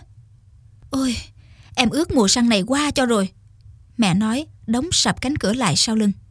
Ôi, em ước mùa săn này qua cho rồi, mẹ nói, đóng sập cánh cửa lại sau lưng.